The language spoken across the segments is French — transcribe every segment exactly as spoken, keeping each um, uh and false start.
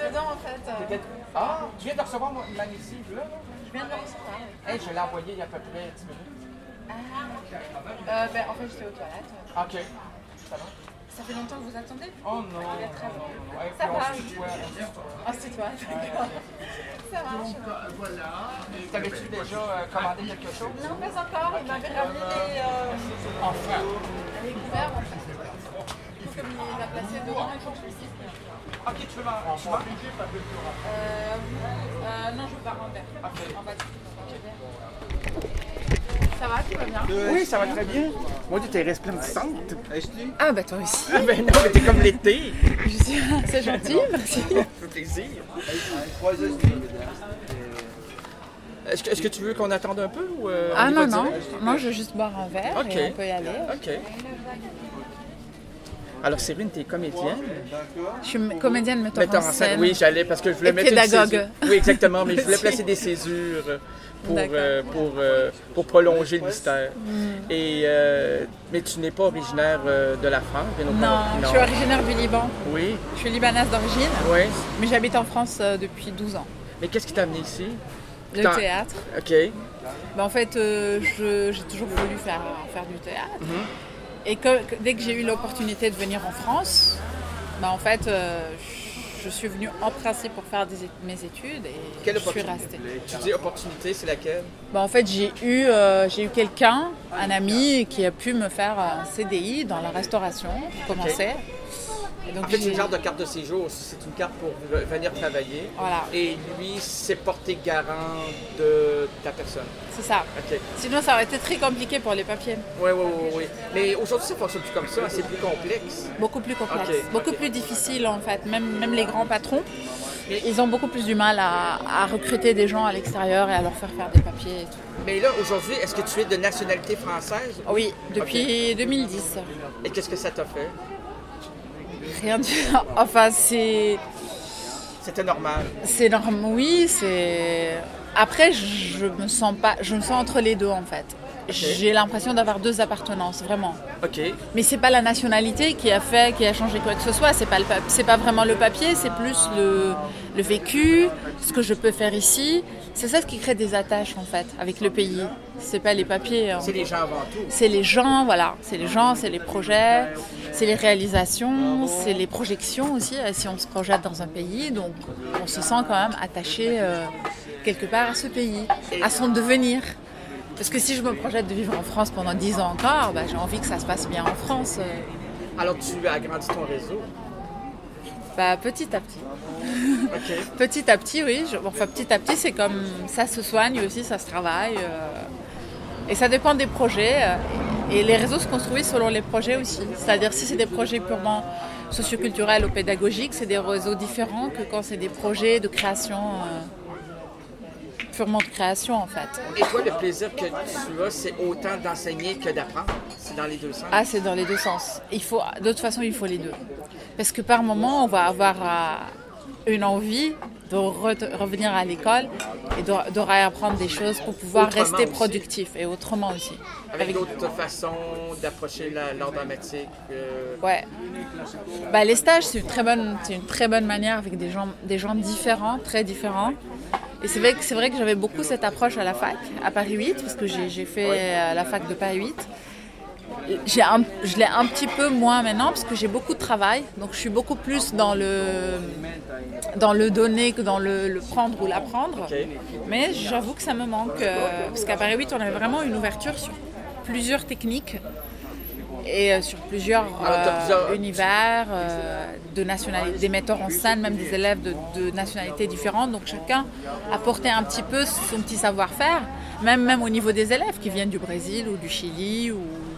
dedans en fait. Euh... Ah, tu viens de recevoir mon- ma lessive là? Je viens de le recevoir. Hey, je l'ai envoyé il y a à peu près dix minutes. Ah, euh, ben, en fait, j'étais aux toilettes. Ok. Ça va? Ça fait longtemps que vous attendez? Oh non. Vous êtes très bon. Hey, Ça puis on va. se tutoie, on se tutoie. Oh, c'est toi, d'accord. Ça marche. T'avais-tu déjà euh, commandé quelque chose? Non, pas encore. Il m'avait ramené les, euh, Enfin. les couverts en fait. Comme il m'a placé devant, il faut que je le cite. Ok, tu veux m'en tu m'en- Euh, euh, non, je veux pas en verre. Ok. En bas. Ça va, tout va bien? Oui, ça va très bien. Moi, tu es resplendissante. Ah, bah toi aussi. Ah ben non, mais t'es comme l'été. Je suis... C'est gentil, merci. Ça fait plaisir. Est-ce que, est-ce que tu veux qu'on attende un peu ou euh, on Ah y non, va non. direct? Non, je veux juste boire un verre Ok. et on peut y aller. OK. Alors, Séverine, t'es comédienne. Je suis m- comédienne, metteur, Metteur en scène. oui, j'allais parce que je voulais Et mettre pédagogue. une césure. Oui, exactement, mais je voulais Aussi. placer des césures pour, D'accord. euh, pour, euh, pour prolonger le mystère. Mm. Et, euh, mais tu n'es pas originaire euh, de la France, bien au Non, contraire. je suis originaire du Liban. Oui, Je suis libanaise d'origine, oui. mais j'habite en France euh, depuis douze ans. Mais qu'est-ce qui t'a amené ici? Le T'as- théâtre. OK. Ben, en fait, euh, je- j'ai toujours voulu faire, faire du théâtre. Mhm. Et que, que- dès que j'ai eu l'opportunité de venir en France, ben, en fait, euh, je suis venue en principe pour faire des é- mes études et Quelle je suis opportunité? restée. Tu dis opportunité, c'est laquelle? Ben, en fait, j'ai eu, euh, j'ai eu quelqu'un, un ami, qui a pu me faire un C D I dans la restauration pour commencer. Et donc, En fait, c'est j'ai- une carte de carte de séjour. C'est une carte pour v- venir travailler. Voilà. Et lui, c'est porté garant de ta personne. C'est ça. OK. Sinon, ça aurait été très compliqué pour les papiers. Oui, oui, oui, oui. Mais aujourd'hui, ça ne fonctionne plus comme ça. C'est plus complexe. Beaucoup plus complexe, Ok, beaucoup ok. plus difficile en fait. Même, même les grands patrons, Mais- ils ont beaucoup plus du mal à, à recruter des gens à l'extérieur et à leur faire faire des papiers et tout. Mais là, aujourd'hui, est-ce que tu es de nationalité française? Oui, depuis deux mille dix. Et qu'est-ce que ça t'a fait? Rien du... Enfin, c'est... C'était normal. C'est normal, oui, c'est... Après, je me sens pas... Je me sens entre les deux en fait. J'ai l'impression d'avoir deux appartenances, vraiment. OK. Mais c'est pas la nationalité qui a fait, qui a changé quoi que ce soit. C'est pas le, pa- c'est pas vraiment le papier, c'est plus le, le vécu, ce que je peux faire ici. C'est ça ce qui crée des attaches en fait avec le pays. C'est pas les papiers. hein. C'est les gens avant tout. C'est les gens, voilà. C'est les gens, c'est les projets, c'est les réalisations, c'est les projections aussi. euh, Si on se projette dans un pays, donc on se sent quand même attaché euh, quelque part à ce pays, à son devenir. Parce que si je me projette de vivre en France pendant dix ans encore, bah, j'ai envie que ça se passe bien en France. euh, Alors, tu as agrandi ton réseau. bah, petit à petit. OK. Petit à petit, oui. Je- enfin, petit à petit, c'est comme ça se soigne aussi, ça se travaille. euh, et ça dépend des projets. euh, et les réseaux se construisent selon les projets aussi. C'est-à-dire, si c'est des projets purement socioculturels ou pédagogiques, c'est des réseaux différents que quand c'est des projets de création, euh, purement de création en fait. Et toi, le plaisir que tu as, c'est autant d'enseigner que d'apprendre. C'est dans les deux sens. Ah, c'est dans les deux sens. Il faut, de toute façon, il faut les deux. Parce que par moment, on va avoir euh, une envie de re- revenir à l'école et de, de réapprendre des choses pour pouvoir Autrement rester aussi. productif et autrement aussi. Avec, Avec- d'autres façons d'approcher la- l'art dramatique. euh, Ouais. Bah, les stages, c'est une très bonne, c'est une très bonne manière avec des gens, des gens différents, très différents. Et c'est vrai que c'est vrai que j'avais beaucoup cette approche à la fac, à Paris huit, parce que j'ai, j'ai fait euh, la fac de Paris huit. J'ai un, je l'ai un petit peu moins maintenant parce que j'ai beaucoup de travail, donc je suis beaucoup plus dans le, dans le donner que dans le, le prendre ou l'apprendre. OK. Mais j'avoue que ça me manque, euh, parce qu'à Paris huit, on avait vraiment une ouverture sur plusieurs techniques et euh, sur plusieurs, Alors, t'as euh, plusieurs- univers, euh, de nationalités, des metteurs en scène, même des élèves de, de nationalités différentes. Donc chacun apportait un petit peu son petit savoir-faire, même, même au niveau des élèves qui viennent du Brésil ou du Chili ou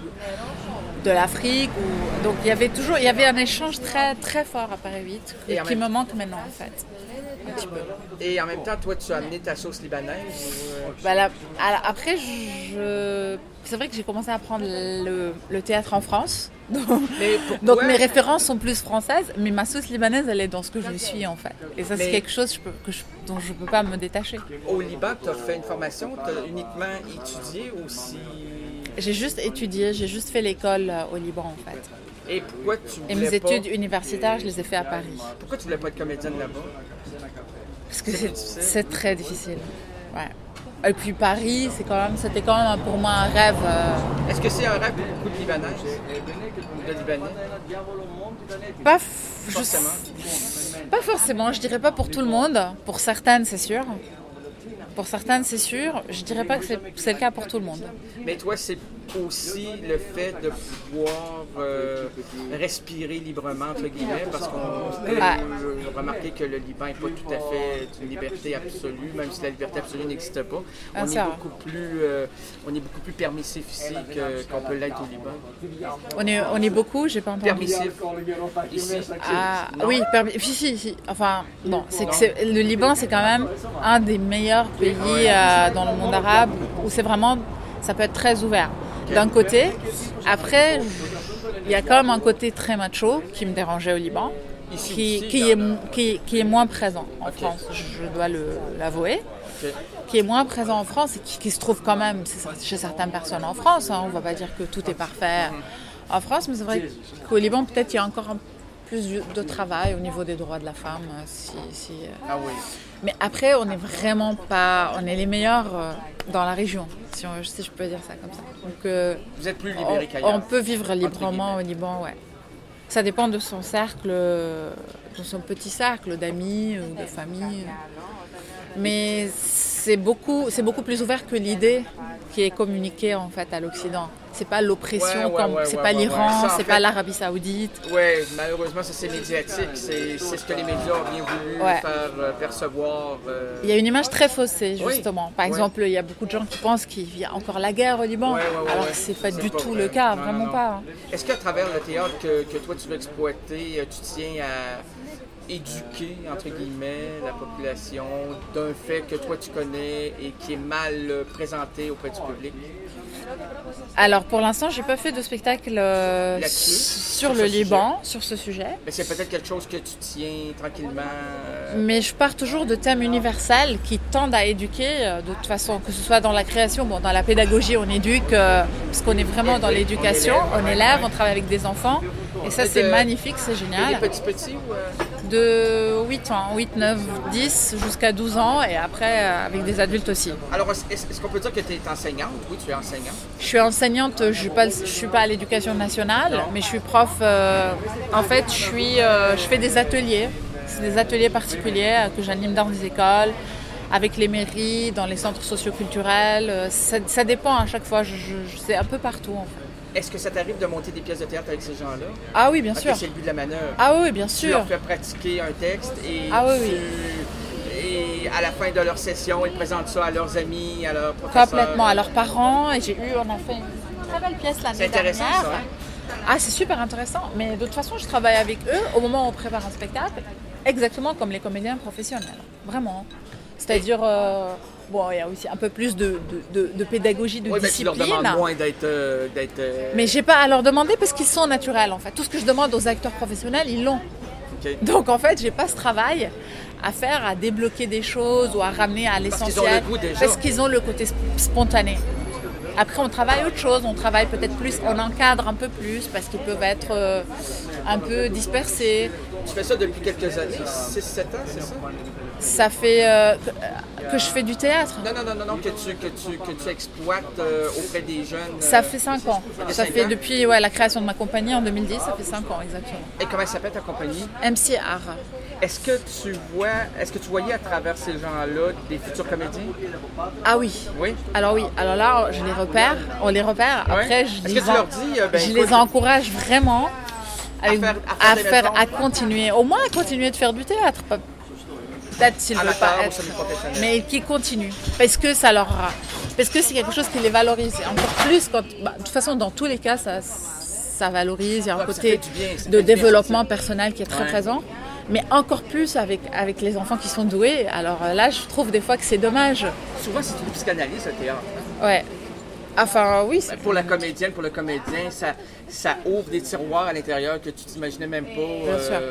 de l'Afrique. Ou... Donc il y avait toujours il y avait un échange très, très fort à Paris huit Et en qui même- me manque maintenant en fait. Un petit peu. Et en même temps, toi, tu as amené ta sauce libanaise. ou, euh, Bah, là, alors, après, je... c'est vrai que j'ai commencé à apprendre le, le théâtre en France. Donc, Mais pourquoi? donc mes références sont plus françaises, mais ma sauce libanaise, elle est dans ce que je suis en fait. Et ça, c'est Mais- quelque chose je peux- que je- dont je ne peux pas me détacher. Au Liban, tu as fait une formation, tu as uniquement étudié ou si... J'ai juste étudié, j'ai juste fait l'école euh, au Liban en fait. Et pourquoi tu voulais Et mes pas... études universitaires, je les ai fait à Paris. Pourquoi tu voulais pas être comédienne là-bas? Parce que c'est, c'est très difficile. Ouais. Et puis Paris, c'est quand même, c'était quand même pour moi un rêve. Euh... Est-ce que c'est un rêve pour beaucoup de Libanais? De Libanais? Pas, f... forcément. Je... pas forcément, je dirais pas pour tout le monde. Pour certaines, c'est sûr. Pour certaines, c'est sûr. Je dirais pas que c'est, c'est le cas pour tout le monde. Mais toi, c'est aussi le fait de pouvoir euh, respirer librement, entre guillemets, parce qu'on peut ah. remarquer que le Liban n'est pas tout à fait une liberté absolue, même si la liberté absolue n'existe pas. On, ah, est, beaucoup plus, euh, on est beaucoup plus permissif ici que, qu'on peut l'être au Liban. On est, on est beaucoup, j'ai pas entendu. Permissif. Ici. Ah, oui, permis, si, si, si. Enfin, bon, c'est que c'est, le Liban, c'est quand même un des meilleurs pays euh, dans le monde arabe où c'est vraiment, ça peut être très ouvert. D'un côté, après, il y a quand même un côté très macho qui me dérangeait au Liban, ici, qui, ici, qui, est, qui, qui est moins présent en okay. France, je dois le, l'avouer, okay. qui est moins présent en France et qui, qui se trouve quand même chez certaines personnes en France. Hein, on ne va pas dire que tout est parfait en France, mais c'est vrai qu'au Liban, peut-être il y a encore un, plus de travail au niveau des droits de la femme. Si, si, ah oui. Mais après, on n'est vraiment pas... On est les meilleurs dans la région, si, on, si je peux dire ça comme ça. Donc, euh, vous êtes plus libéré qu'ailleurs. On peut vivre librement au Liban, ouais. Ça dépend de son cercle, de son petit cercle d'amis ou de famille. Mais c'est beaucoup, c'est beaucoup plus ouvert que l'idée qui est communiquée en fait à l'Occident. C'est pas l'oppression, ouais, ouais, comme, ouais, c'est ouais, pas ouais, l'Iran, ouais. Ça, c'est fait, pas l'Arabie Saoudite. Oui, malheureusement, ça c'est médiatique. C'est, c'est ce que les médias ont bien voulu ouais. faire euh, percevoir. Euh... Il y a une image très faussée, justement. Oui. Par exemple, ouais. il y a beaucoup de gens qui pensent qu'il y a encore la guerre au Liban, ouais, ouais, ouais, alors que c'est pas c'est du pas tout vrai. Le cas, non, vraiment non, non. pas. Est-ce qu'à travers le théâtre que, que toi tu veux exploiter, tu tiens à éduquer, entre guillemets, la population d'un fait que toi tu connais et qui est mal présenté auprès du public? Alors pour l'instant, j'ai pas fait de spectacle euh, sur, sur le Liban, sujet. Sur ce sujet. Mais c'est peut-être quelque chose que tu tiens tranquillement. Euh... Mais je pars toujours de thèmes universels qui tendent à éduquer, euh, de toute façon, que ce soit dans la création, bon, dans la pédagogie, on éduque, euh, parce qu'on est vraiment dans l'éducation, on élève, on, élève, on travaille avec des enfants, et ça et c'est de... magnifique, c'est génial. Des petits petits ou euh... De huit ans, huit, neuf, dix jusqu'à douze ans et après euh, avec des adultes aussi. Alors est-ce, est-ce qu'on peut dire que tu es enseignante? Oui, tu es enseignante. Je suis enseignante, je ne suis pas, je suis pas à l'éducation nationale, non. mais je suis prof. Euh, en fait, je, suis, euh, je fais des ateliers, c'est des ateliers particuliers euh, que j'anime dans des écoles, avec les mairies, dans les centres socioculturels. Euh, ça, ça dépend à chaque fois, je, je, c'est un peu partout en fait. Est-ce que ça t'arrive de monter des pièces de théâtre avec ces gens-là? Ah oui, bien Parce sûr. Que c'est le but de la manœuvre. Ah oui, bien sûr. Tu leur fais pratiquer un texte et, ah oui, tu... oui. et à la fin de leur session, ils présentent ça à leurs amis, à leurs professeurs. Complètement, à leurs parents. Et j'ai eu, on a fait une très belle pièce l'année dernière. C'est intéressant ça, hein? Ah, c'est super intéressant. Mais de toute façon, je travaille avec eux au moment où on prépare un spectacle, exactement comme les comédiens professionnels. Vraiment. C'est-à-dire... Euh... Bon, il y a aussi un peu plus de, de, de, de pédagogie, de oui, discipline. Mais tu leur demandes moins d'être... Euh, d'être euh... Mais j'ai pas à leur demander parce qu'ils sont naturels, en fait. Tout ce que je demande aux acteurs professionnels, ils l'ont. Okay. Donc, en fait, j'ai pas ce travail à faire, à débloquer des choses ou à ramener à l'essentiel. Parce qu'ils ont le goût déjà. Parce qu'ils ont le côté spontané. Après, on travaille autre chose. On travaille peut-être plus, on encadre un peu plus parce qu'ils peuvent être euh, un peu dispersés. Tu fais ça depuis quelques années, six sept ans, c'est ça? Ça fait euh, que, que je fais du théâtre. Non, non, non, non, non que, tu, que, tu, que tu exploites euh, auprès des jeunes. Euh, ça fait cinq ans. Ça, ça cinq fait ans? Depuis ouais, la création de ma compagnie en deux mille dix, ça fait cinq ans exactement. Et comment s'appelle ta compagnie? M C Art. Est-ce que tu vois, est-ce que tu voyais à travers ces gens-là des futurs comédiens? Ah oui. Oui. Alors oui. Alors là, je les repère. On les repère. Ouais. Après, je, est-ce les, que tu en... leur dis, euh, ben, je écoute, les encourage vraiment à, à faire, à, à, faire, à continuer, au moins à continuer de faire du théâtre. Peut-être s'il ne veut pas être, mais qui continue parce que ça leur, parce que c'est quelque chose qui les valorise encore plus quand, bah, de toute façon dans tous les cas ça, ça valorise. Il y a un ouais, côté bien, de développement bien, personnel qui est très ouais. présent, mais encore plus avec avec les enfants qui sont doués. Alors là, je trouve des fois que c'est dommage. Souvent, c'est une psychanalyse le théâtre. Ouais. Enfin oui. C'est... Pour la comédienne, pour le comédien, ça ça ouvre des tiroirs à l'intérieur que tu t'imaginais même pas. Bien euh... sûr.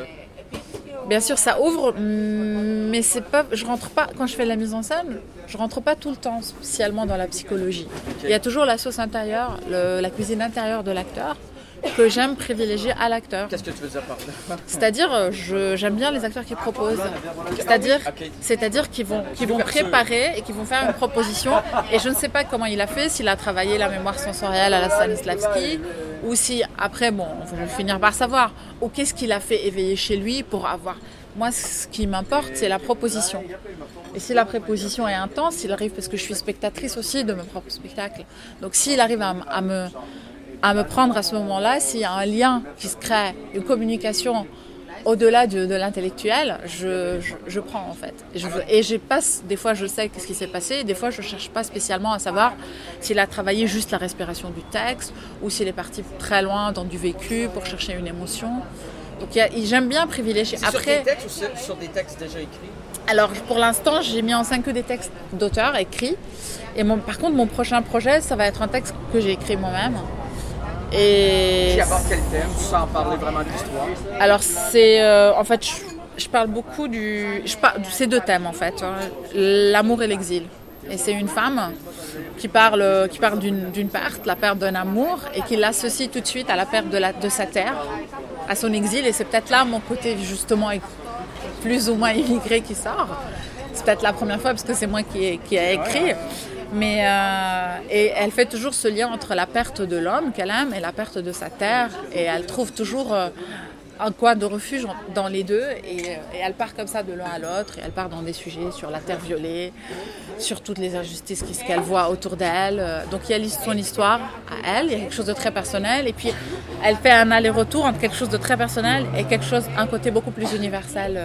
Bien sûr, ça ouvre, mais c'est pas. Je rentre pas quand je fais la mise en scène. Je rentre pas tout le temps spécialement dans la psychologie. Okay. Il y a toujours la sauce intérieure, le, la cuisine intérieure de l'acteur que j'aime privilégier à l'acteur. Qu'est-ce que tu veux dire par là? C'est-à-dire, je, j'aime bien les acteurs qui proposent. C'est-à-dire, okay. c'est-à-dire qu'ils vont, qu'ils vont préparer et qu'ils vont faire une proposition. Et je ne sais pas comment il a fait, s'il a travaillé la mémoire sensorielle à la Stanislavski, ou si, après, bon, je vais finir par savoir, ou qu'est-ce qu'il a fait éveiller chez lui pour avoir... Moi, ce qui m'importe, c'est la proposition. Et si la proposition est intense, s'il arrive, parce que je suis spectatrice aussi de mes propres spectacles, donc s'il arrive à, à, me, à me prendre à ce moment-là, s'il y a un lien qui se crée, une communication au-delà de, de l'intellectuel, je, je, je prends en fait. Et je, et je passe, des fois je sais ce qui s'est passé, et des fois je ne cherche pas spécialement à savoir s'il a travaillé juste la respiration du texte, ou s'il est parti très loin dans du vécu pour chercher une émotion. Donc, y a, j'aime bien privilégier. C'est Après, sur des textes ou sur, sur des textes déjà écrits? Alors, pour l'instant, j'ai mis en scène que des textes d'auteurs écrits. Et mon, par contre, mon prochain projet, ça va être un texte que j'ai écrit moi-même. Et... Qui aborde quel thème, sans parler vraiment de l'histoire? Alors, c'est... Euh, en fait, je, je parle beaucoup du... Je parle, c'est deux thèmes, en fait. Hein, l'amour et l'exil. Et c'est une femme qui parle, qui parle d'une, d'une perte, la perte d'un amour, et qui l'associe tout de suite à la perte de, la, de sa terre, à son exil. Et c'est peut-être là mon côté, justement, plus ou moins immigré qui sort. C'est peut-être la première fois, parce que c'est moi qui ai, qui ai écrit. Mais, euh, et elle fait toujours ce lien entre la perte de l'homme qu'elle aime et la perte de sa terre. Et elle trouve toujours... Euh, un coin de refuge dans les deux et, et elle part comme ça de l'un à l'autre et elle part dans des sujets sur la terre violée, sur toutes les injustices qu'elle voit autour d'elle. Donc il y a son histoire à elle, il y a quelque chose de très personnel et puis elle fait un aller-retour entre quelque chose de très personnel et quelque chose, un côté beaucoup plus universel.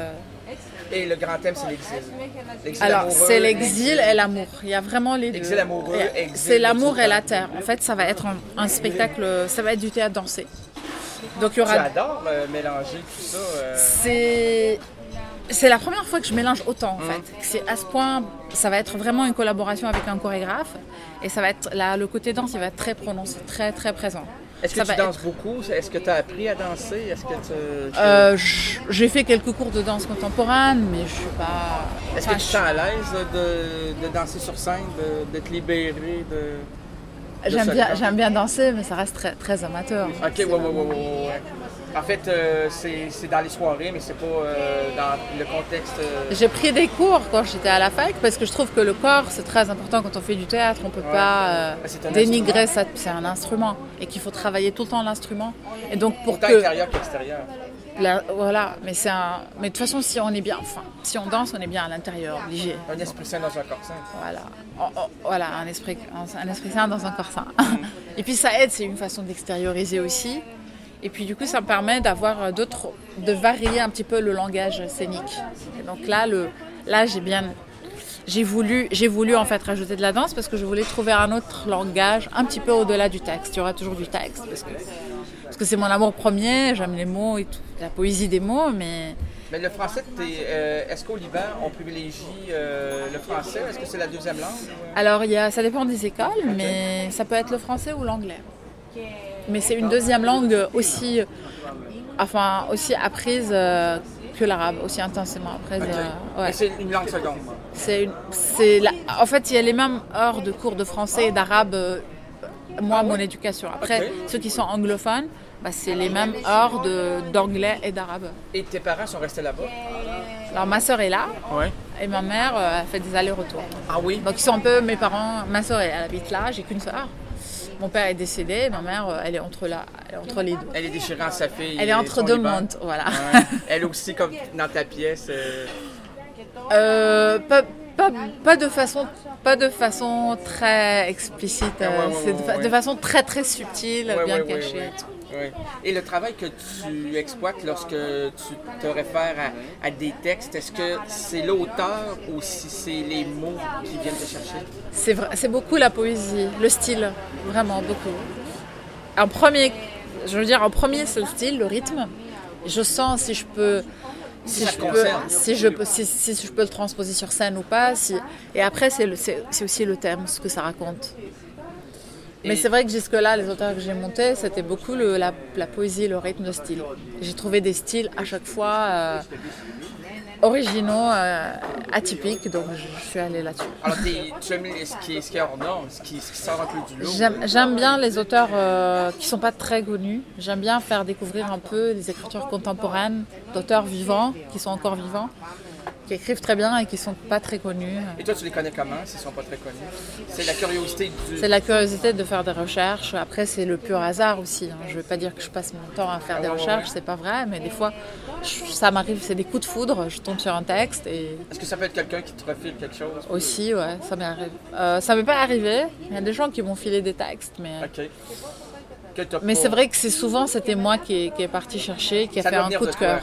Et le grand thème, c'est l'exil. l'exil Alors, amoureux, c'est l'exil et l'amour. Il y a vraiment les deux. Exil amoureux, exil c'est l'amour et la terre. En fait, ça va être un, un spectacle, ça va être du théâtre dansé. Donc, il y aura... Tu adores euh, mélanger tout ça euh... C'est... C'est la première fois que je mélange autant, en mmh. fait. C'est à ce point, ça va être vraiment une collaboration avec un chorégraphe. Et ça va être, là, le côté danse, il va être très prononcé, très, très présent. Est-ce que ça tu danses être... beaucoup? Est-ce que tu as appris à danser? Est-ce que tu... tu... Euh, j'ai fait quelques cours de danse contemporaine, mais je suis pas... Est-ce enfin, que tu te sens à l'aise de, de danser sur scène, de, de te libérer de... J'aime bien, j'aime bien danser, mais ça reste très, très amateur. Ok, ouais, ouais, ouais, ouais, ouais. En fait, euh, c'est, c'est dans les soirées, mais c'est pas euh, dans le contexte... Euh... J'ai pris des cours quand j'étais à la fac, parce que je trouve que le corps, c'est très important quand on fait du théâtre. On peut ouais. pas euh, ah, dénigrer ça. C'est un instrument, et qu'il faut travailler tout le temps l'instrument. Et donc pour Autant que... intérieur qu'extérieur. La, voilà, mais c'est un... Mais de toute façon, si on est bien... Enfin, si on danse, on est bien à l'intérieur, obligé. Un esprit sain dans un corps sain. Voilà. Oh, oh, voilà, un esprit, un, un esprit sain dans un corps sain. Et puis ça aide, c'est une façon d'extérioriser aussi. Et puis du coup, ça me permet d'avoir d'autres... de varier un petit peu le langage scénique. Et donc là, le, là j'ai bien... J'ai voulu, j'ai voulu en fait rajouter de la danse parce que je voulais trouver un autre langage un petit peu au-delà du texte. Il y aura toujours du texte parce que, parce que c'est mon amour premier, j'aime les mots et tout, la poésie des mots, mais... Mais le français, euh, est-ce qu'au Liban, on privilégie euh, le français? Est-ce que c'est la deuxième langue? Alors, il y a, ça dépend des écoles, okay. mais ça peut être le français ou l'anglais. Mais c'est une deuxième langue aussi, enfin, aussi apprise euh, que l'arabe, aussi intensément apprise. Okay. Euh, ouais. Et c'est une langue seconde? C'est une, c'est la, en fait, il y a les mêmes heures de cours de français et d'arabe, euh, moi, ah, mon ouais? éducation. Après, okay. ceux qui sont anglophones, bah, c'est les mêmes heures de, d'anglais et d'arabe. Et tes parents sont restés là-bas? Alors, ma sœur est là, ouais. et ma mère euh, fait des allers-retours. Ah oui? Donc, ils sont un peu mes parents. Ma sœur, elle habite là, j'ai qu'une sœur. Mon père est décédé, ma mère, elle est entre, là, elle est entre les deux. Elle est déchirée en sa fille. Elle est entre deux mondes, voilà. Ouais. Elle aussi, comme dans ta pièce. Euh... Euh, pas, pas, pas de façon, pas de façon très explicite. Ah, ouais, ouais, c'est de, ouais, ouais. de façon très très subtile, ouais, bien ouais, cachée. Ouais, ouais. Oui. Et le travail que tu exploites lorsque tu te réfères à, à des textes, est-ce que c'est l'auteur ou si c'est les mots qui viennent te chercher? C'est, vrai, c'est beaucoup la poésie, le style, vraiment beaucoup. En premier, je veux dire, en premier, c'est le style, le rythme. Je sens si je peux... Si je, peux, si, je peux, si, si je peux le transposer sur scène ou pas. Si, et après, c'est, le, c'est, c'est aussi le thème, ce que ça raconte. Mais c'est vrai que jusque-là, les auteurs que j'ai montés, c'était beaucoup le, la, la poésie, le rythme, le style. J'ai trouvé des styles à chaque fois euh, originaux, euh, atypiques, donc je, je suis allée là-dessus. Alors, tu aimes ce qui, ce qui est hors norme, ce qui, ce qui sort un peu du lot? J'aime, j'aime bien les auteurs euh, qui ne sont pas très connus. J'aime bien faire découvrir un peu les écritures contemporaines d'auteurs vivants, qui sont encore vivants, qui écrivent très bien et qui ne sont pas très connus. Et toi, tu les connais comment, s'ils ne sont pas très connus? C'est la curiosité du... C'est la curiosité de faire des recherches. Après, c'est le pur hasard aussi. Hein. Je ne veux pas dire que je passe mon temps à faire ah, des ouais, recherches, ouais. C'est pas vrai, mais des fois, je, ça m'arrive, c'est des coups de foudre, je tombe sur un texte et... Est-ce que ça peut être quelqu'un qui te refile quelque chose? Aussi, ouais, ça m'est arrivé. Euh, ça m'est pas arrivé, il y a des gens qui m'ont filé des textes, mais... OK. Mais c'est vrai que c'est souvent, c'était moi qui, qui est parti chercher, qui a ça fait un coup de, de cœur.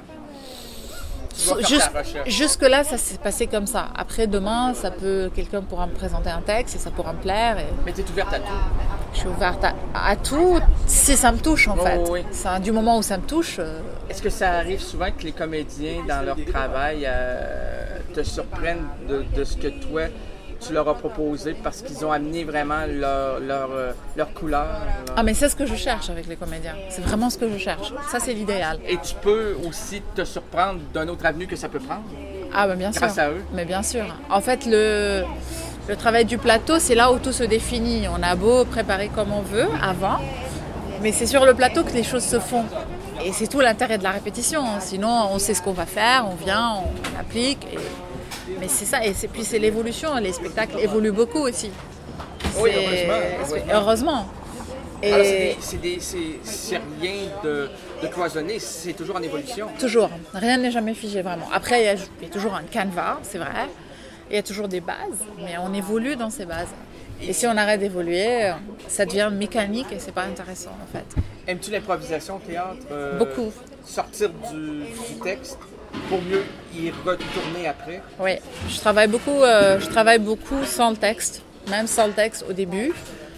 Jusque, jusque-là, ça s'est passé comme ça. Après, demain, ça peut, quelqu'un pourra me présenter un texte et ça pourra me plaire. Et... Mais tu es ouverte à tout? Je suis ouverte à, à tout si ça me touche, en oh, fait. Oui. Ça, du moment où ça me touche... Euh... Est-ce que ça arrive souvent que les comédiens, dans leur travail, euh, te surprennent de, de ce que toi... tu leur as proposé parce qu'ils ont amené vraiment leur, leur, leur couleur. Leur... Ah, mais c'est ce que je cherche avec les comédiens. C'est vraiment ce que je cherche. Ça, c'est l'idéal. Et tu peux aussi te surprendre d'un autre avenue que ça peut prendre? Ah, ben bien sûr. Grâce à eux? Mais bien sûr. En fait, le, le travail du plateau, c'est là où tout se définit. On a beau préparer comme on veut avant, mais c'est sur le plateau que les choses se font. Et c'est tout l'intérêt de la répétition. Sinon, on sait ce qu'on va faire, on vient, on applique. Et... Mais c'est ça, et c'est, puis c'est l'évolution, les spectacles évoluent beaucoup aussi. Oui, heureusement. heureusement. heureusement. Et alors, c'est, des, c'est, des, c'est, c'est rien de, de cloisonné, c'est toujours en évolution. Toujours, rien n'est jamais figé vraiment. Après, il y a, il y a toujours un canevas, c'est vrai, il y a toujours des bases, mais on évolue dans ces bases. Et si on arrête d'évoluer, ça devient mécanique et c'est pas intéressant en fait. Aimes-tu l'improvisation au théâtre? euh, Beaucoup. Sortir du, du texte pour mieux y retourner après? Oui, je travaille beaucoup, euh, je travaille beaucoup sans le texte, même sans le texte au début,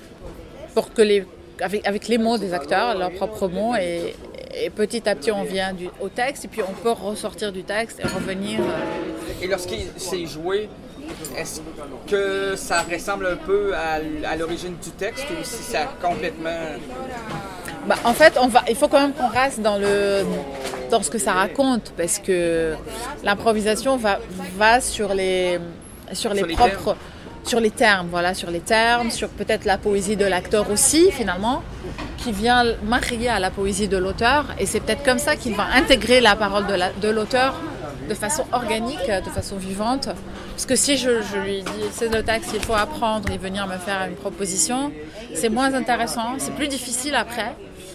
pour que les, avec, avec les mots des acteurs, leurs propres mots, et, et petit à petit on vient du, au texte, et puis on peut ressortir du texte et revenir. Euh... Et lorsqu'il s'est joué, est-ce que ça ressemble un peu à, à l'origine du texte ou si ça a complètement... Bah, en fait, on va, il faut quand même qu'on reste dans, le, dans ce que ça raconte, parce que l'improvisation va, va sur les, sur les, sur les propres... Termes. Sur les termes, voilà, sur les termes, sur peut-être la poésie de l'acteur aussi, finalement, qui vient marier à la poésie de l'auteur. Et c'est peut-être comme ça qu'il va intégrer la parole de, la, de l'auteur de façon organique, de façon vivante. Parce que si je, je lui dis, c'est le texte, il faut apprendre et venir me faire une proposition, c'est moins intéressant, c'est plus difficile après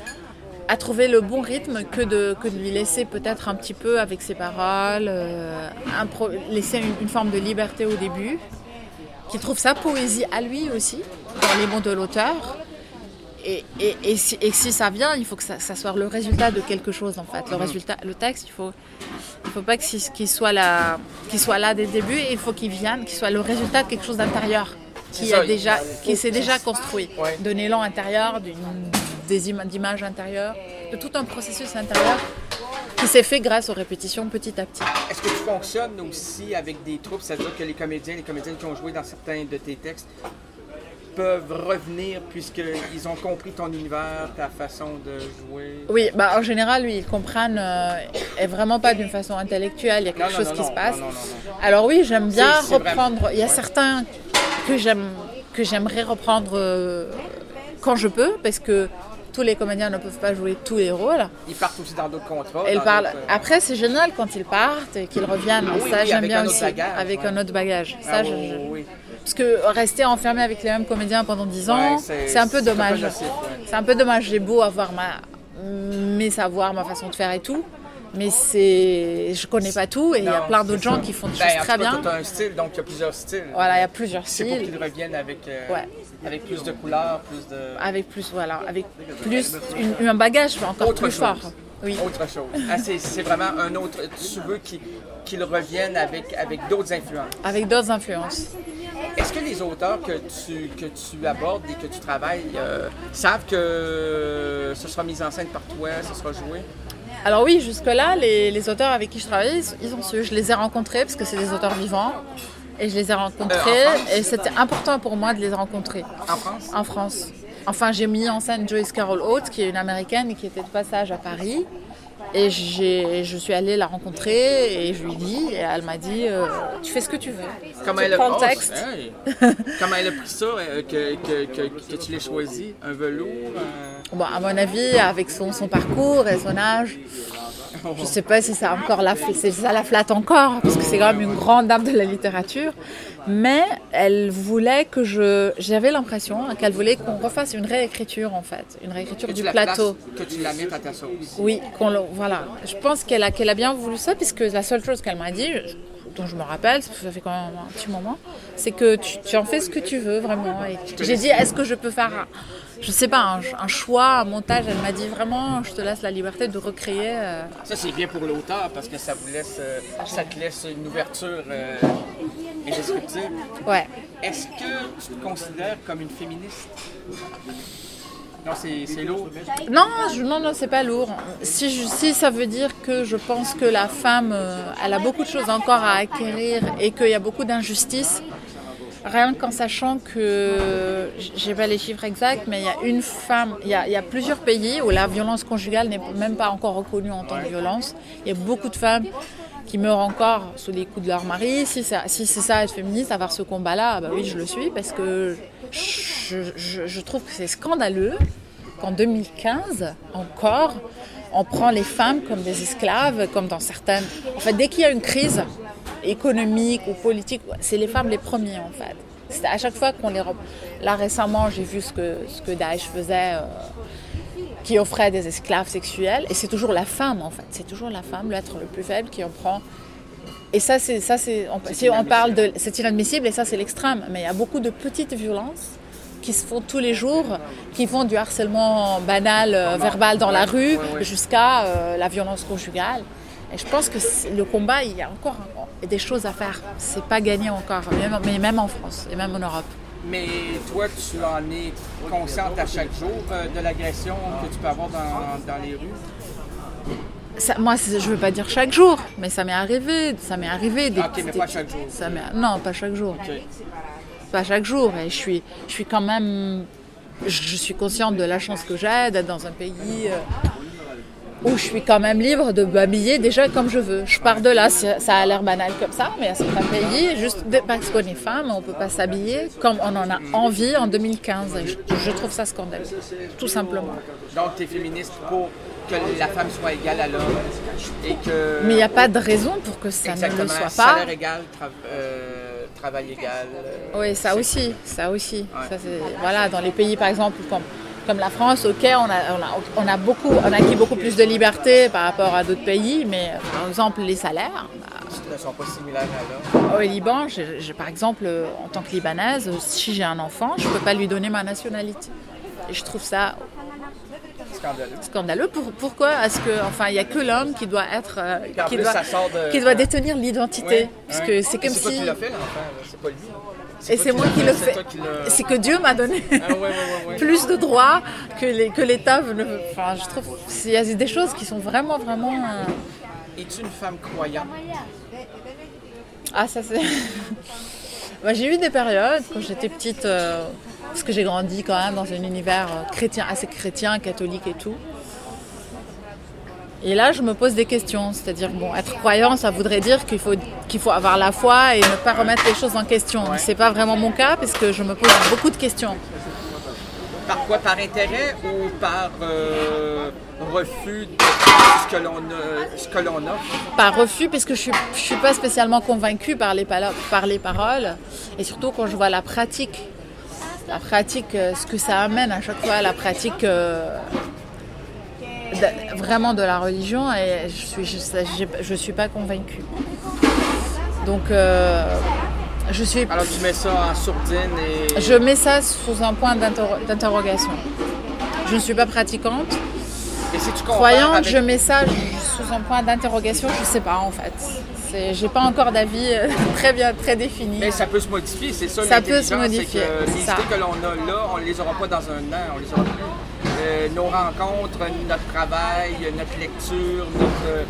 à trouver le bon rythme que de, que de lui laisser peut-être un petit peu avec ses paroles, euh, impro- laisser une, une forme de liberté au début, qu'il trouve sa poésie à lui aussi, dans les mots de l'auteur. Et, et, et, si, et si ça vient, il faut que ça, ça soit le résultat de quelque chose, en fait. Le résultat, le texte, il faut, il faut pas qu'il soit là, qu'il soit là dès le début, et il faut qu'il vienne, qu'il soit le résultat de quelque chose d'intérieur, qui, a déjà, qui s'est déjà construit, ouais. D'un élan intérieur, d'une, des im- d'images intérieures, de tout un processus intérieur qui s'est fait grâce aux répétitions petit à petit. Est-ce que tu fonctionnes aussi avec des troupes, c'est-à-dire que les comédiens, les comédiennes qui ont joué dans certains de tes textes peuvent revenir puisqu'ils ont compris ton univers, ta façon de jouer? Oui, bah en général, oui, ils comprennent, euh, et vraiment pas d'une façon intellectuelle, il y a quelque non, chose non, non, qui non, se passe. Non, non, non, non. Alors oui, j'aime bien c'est, c'est reprendre, vraiment... il y a certains que, j'aime, que j'aimerais reprendre euh, quand je peux, parce que tous les comédiens ne peuvent pas jouer tous les rôles. Ils partent aussi dans d'autres contrats. Ils parlent... d'autres... Après, c'est génial quand ils partent et qu'ils reviennent. Ah, oui, ça, oui, j'aime bien aussi. Bagage, avec ouais. un autre bagage. Ça, ah, je, je... Oui. Parce que rester enfermé avec les mêmes comédiens pendant dix ans, ouais, c'est, c'est un peu c'est dommage. Un peu nocif, ouais. C'est un peu dommage. J'ai beau avoir ma... mes savoirs, ma façon de faire et tout, mais c'est... je connais pas tout et il y a plein d'autres gens qui font des ben, choses très bien. Tu as un style, donc il y a plusieurs styles. Voilà, il y a plusieurs styles. C'est pour qu'ils reviennent avec, euh, ouais. avec plus de couleurs, plus de... Avec plus, voilà, avec plus une, un bagage encore autre plus chose. fort. Oui. Autre chose. Ah, c'est, c'est vraiment un autre... Tu veux qu'ils, qu'ils reviennent avec, avec d'autres influences. Avec d'autres influences. Est-ce que les auteurs que tu, que tu abordes et que tu travailles euh, savent que ce sera mis en scène par toi, ce sera joué? Alors oui, jusque-là, les, les auteurs avec qui je travaille, ils ont su. Je les ai rencontrés parce que c'est des auteurs vivants. Et je les ai rencontrés. Euh, et c'était important pour moi de les rencontrer. En France? En France. Enfin, j'ai mis en scène Joyce Carol Oates, qui est une Américaine et qui était de passage à Paris. Et j'ai, je suis allée la rencontrer et je lui ai dit, et elle m'a dit, euh, tu fais ce que tu veux. Comment tu elle prends a, le texte. Oh, hey. Comment elle a pris ça, euh, que, que, que, que tu l'aies choisi? Un velours? Un... Bon, à mon avis, avec son, son parcours et son âge, je ne sais pas si ça, encore la, si ça la flatte encore, parce que c'est quand même une grande dame de la littérature. Mais elle voulait que je... J'avais l'impression qu'elle voulait qu'on refasse une réécriture, en fait. Une réécriture que du la plateau. Places, que tu la mettes à ta sauce. Oui, qu'on le, voilà. Je pense qu'elle a, qu'elle a bien voulu ça, puisque la seule chose qu'elle m'a dit, dont je me rappelle, parce que ça fait quand même un petit moment, c'est que tu, tu en fais ce que tu veux, vraiment. Et j'ai dit, est-ce que je peux faire... Un, je sais pas, un, un choix, un montage. Elle m'a dit vraiment, je te laisse la liberté de recréer. Euh... Ça, c'est bien pour l'auteur parce que ça vous laisse, euh, ça te laisse une ouverture euh, indescriptible. Ouais. Est-ce que tu te considères comme une féministe? Non, c'est, c'est lourd. Non, je, non, non, c'est pas lourd. Si, je, si ça veut dire que je pense que la femme, euh, elle a beaucoup de choses encore à acquérir et qu'il y a beaucoup d'injustices. Rien qu'en sachant que, j'ai pas les chiffres exacts, mais il y a une femme, il y a, il y a plusieurs pays où la violence conjugale n'est même pas encore reconnue en tant que violence. Il y a beaucoup de femmes qui meurent encore sous les coups de leur mari. Si, ça, si c'est ça être féministe, avoir ce combat-là, bah oui, je le suis, parce que je, je, je trouve que c'est scandaleux qu'en deux mille quinze, encore, on prend les femmes comme des esclaves, comme dans certaines... En fait, dès qu'il y a une crise économique ou politique, c'est les femmes les premiers en fait. C'est à chaque fois qu'on les... Là récemment, j'ai vu ce que, ce que Daesh faisait, euh, qui offrait des esclaves sexuels, et c'est toujours la femme en fait. C'est toujours la femme, l'être le plus faible qui en prend. Et ça, c'est, ça, c'est, on, c'est si on parle de... C'est inadmissible et ça, c'est l'extrême. Mais il y a beaucoup de petites violences qui se font tous les jours, qui vont du harcèlement banal, euh, verbal dans la rue, jusqu'à euh, la violence conjugale. Et je pense que le combat, il y a encore des choses à faire. C'est pas gagné encore, même, mais même en France et même en Europe. Mais toi, tu en es consciente à chaque jour euh, de l'agression que tu peux avoir dans, dans les rues? Ça, moi, je ne veux pas dire chaque jour, mais ça m'est arrivé. Ça m'est arrivé. Des, ok, mais des, pas chaque jour. Ça m'est, non, pas chaque jour. Okay. Pas chaque jour. Et je suis, je suis quand même... Je suis consciente de la chance que j'ai d'être dans un pays... Euh, où je suis quand même libre de m'habiller déjà comme je veux. Je pars de là, ça a l'air banal comme ça, mais il y a certains pays, juste parce qu'on est femme, on ne peut pas s'habiller comme on en a envie en deux mille quinze. Je, je trouve ça scandaleux, tout simplement. Donc tu es féministe pour que la femme soit égale à l'homme et que... Mais il n'y a pas de raison pour que ça Exactement. ne le soit pas. Salaire égal, tra- euh, travail égal. Euh, oui, ça aussi, ça aussi. Ouais. Ça, c'est, voilà, dans les pays par exemple comme... Comme la France, ok, on a, on, a, on, a beaucoup, on a acquis beaucoup plus de liberté par rapport à d'autres pays, mais par exemple les salaires... Bah, ne sont pas similaires à là. Au Liban, j'ai, j'ai, par exemple, en tant que Libanaise, si j'ai un enfant, je ne peux pas lui donner ma nationalité. Et je trouve ça... Scandaleux. Scandaleux. Pour, pourquoi est-ce que, enfin, il n'y a que l'homme qui doit être, euh, qui, plus, doit, de... qui doit détenir l'identité, ouais, parce ouais. que c'est comme c'est si... C'est toi qui l'as fait, l'enfant, c'est pas lui. C'est et c'est moi qui le fais. C'est, c'est que Dieu m'a donné ah, ouais, ouais, ouais, plus de droits que, les, que l'État veut. Enfin, je trouve qu'il y a des choses qui sont vraiment, vraiment. Euh... Es-tu une femme croyante? Ah, ça c'est. bah, j'ai eu des périodes quand j'étais petite, euh, parce que j'ai grandi quand même dans un univers chrétien, assez chrétien, catholique et tout. Et là, je me pose des questions, c'est-à-dire, bon, être croyant, ça voudrait dire qu'il faut, qu'il faut avoir la foi et ne pas remettre les choses en question. Ouais. C'est pas vraiment mon cas, parce que je me pose beaucoup de questions. Par quoi? Par intérêt ou par euh, refus de ce que l'on a, ce que l'on a? Par refus, parce que je suis, je suis pas spécialement convaincue par les, pala- par les paroles, et surtout quand je vois la pratique, la pratique, ce que ça amène à chaque fois, la pratique... Euh, De, vraiment de la religion, et je suis, je, je, je suis pas convaincue. Donc, euh, je suis... Alors tu mets ça en sourdine et... Je mets ça sous un point d'inter- d'interrogation. Je ne suis pas pratiquante. Et si tu croyante, avec... avec... je mets ça sous un point d'interrogation, je sais pas en fait. C'est, j'ai pas encore d'avis très bien, très défini. Mais ça peut se modifier, c'est ça, ça l'intelligence. Peut se modifier, c'est que c'est les ça. idées que l'on a là, on ne les aura pas dans un an, on les aura plus. Euh, nos rencontres, notre travail, notre lecture, notre,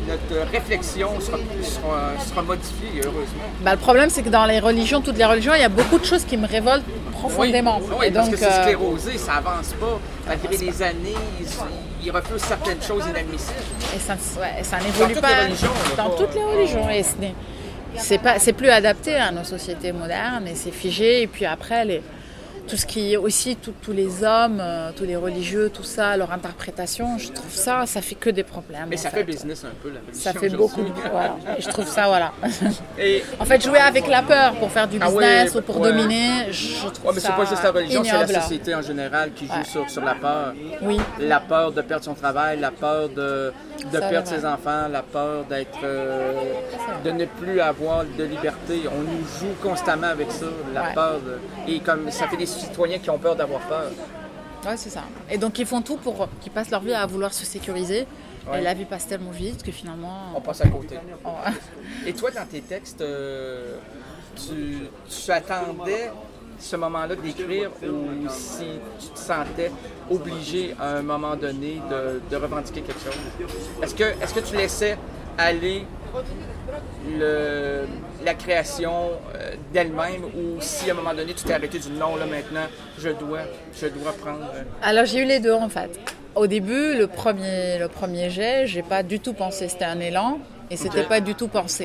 notre réflexion sera, sera, sera modifiée, heureusement. Ben, le problème, c'est que dans les religions, toutes les religions, il y a beaucoup de choses qui me révoltent profondément. Oui, oui et parce donc, que c'est euh... sclérosé, ça avance pas. Malgré les pas. années, ils, ils refusent certaines choses inadmissibles. Et ça, ouais, ça n'évolue dans pas toutes les religions, dans pas... toutes les religions. Et c'est, pas, c'est plus adapté à nos sociétés modernes et c'est figé. Et puis après, les... tout ce qui est aussi, tout, tous les hommes, euh, tous les religieux, tout ça, leur interprétation, je trouve ça, ça fait que des problèmes. Mais ça fait. fait business un peu, la religion. Ça fait beaucoup, voilà. Et je trouve ça, voilà. Et... En fait, jouer avec la peur pour faire du business ah ouais, ou pour ouais. dominer, je trouve ouais, mais ça c'est pas juste la religion, ignoble. C'est la société en général qui joue ouais. sur, sur la peur. Oui. La peur de perdre son travail, la peur de, de perdre ses enfants, la peur d'être, euh, de ne plus avoir de liberté. On nous joue constamment avec ça, la ouais. peur. De... Et comme ça fait des citoyens qui ont peur d'avoir peur. Oui, c'est ça. Et donc, ils font tout pour qu'ils passent leur vie à vouloir se sécuriser. Ouais. Et la vie passe tellement vite que finalement... On passe à côté. Oh. Et toi, dans tes textes, euh, tu, tu attendais ce moment-là d'écrire ou si tu te sentais obligé à un moment donné de, de revendiquer quelque chose? Est-ce que, est-ce que tu laissais aller le, la création euh, d'elle-même ou si à un moment donné tu t'es arrêté du non, là maintenant, je dois, je dois prendre... Euh... Alors j'ai eu les deux en fait. Au début, le premier, le premier jet, j'ai pas du tout pensé, c'était un élan et c'était okay. pas du tout pensé.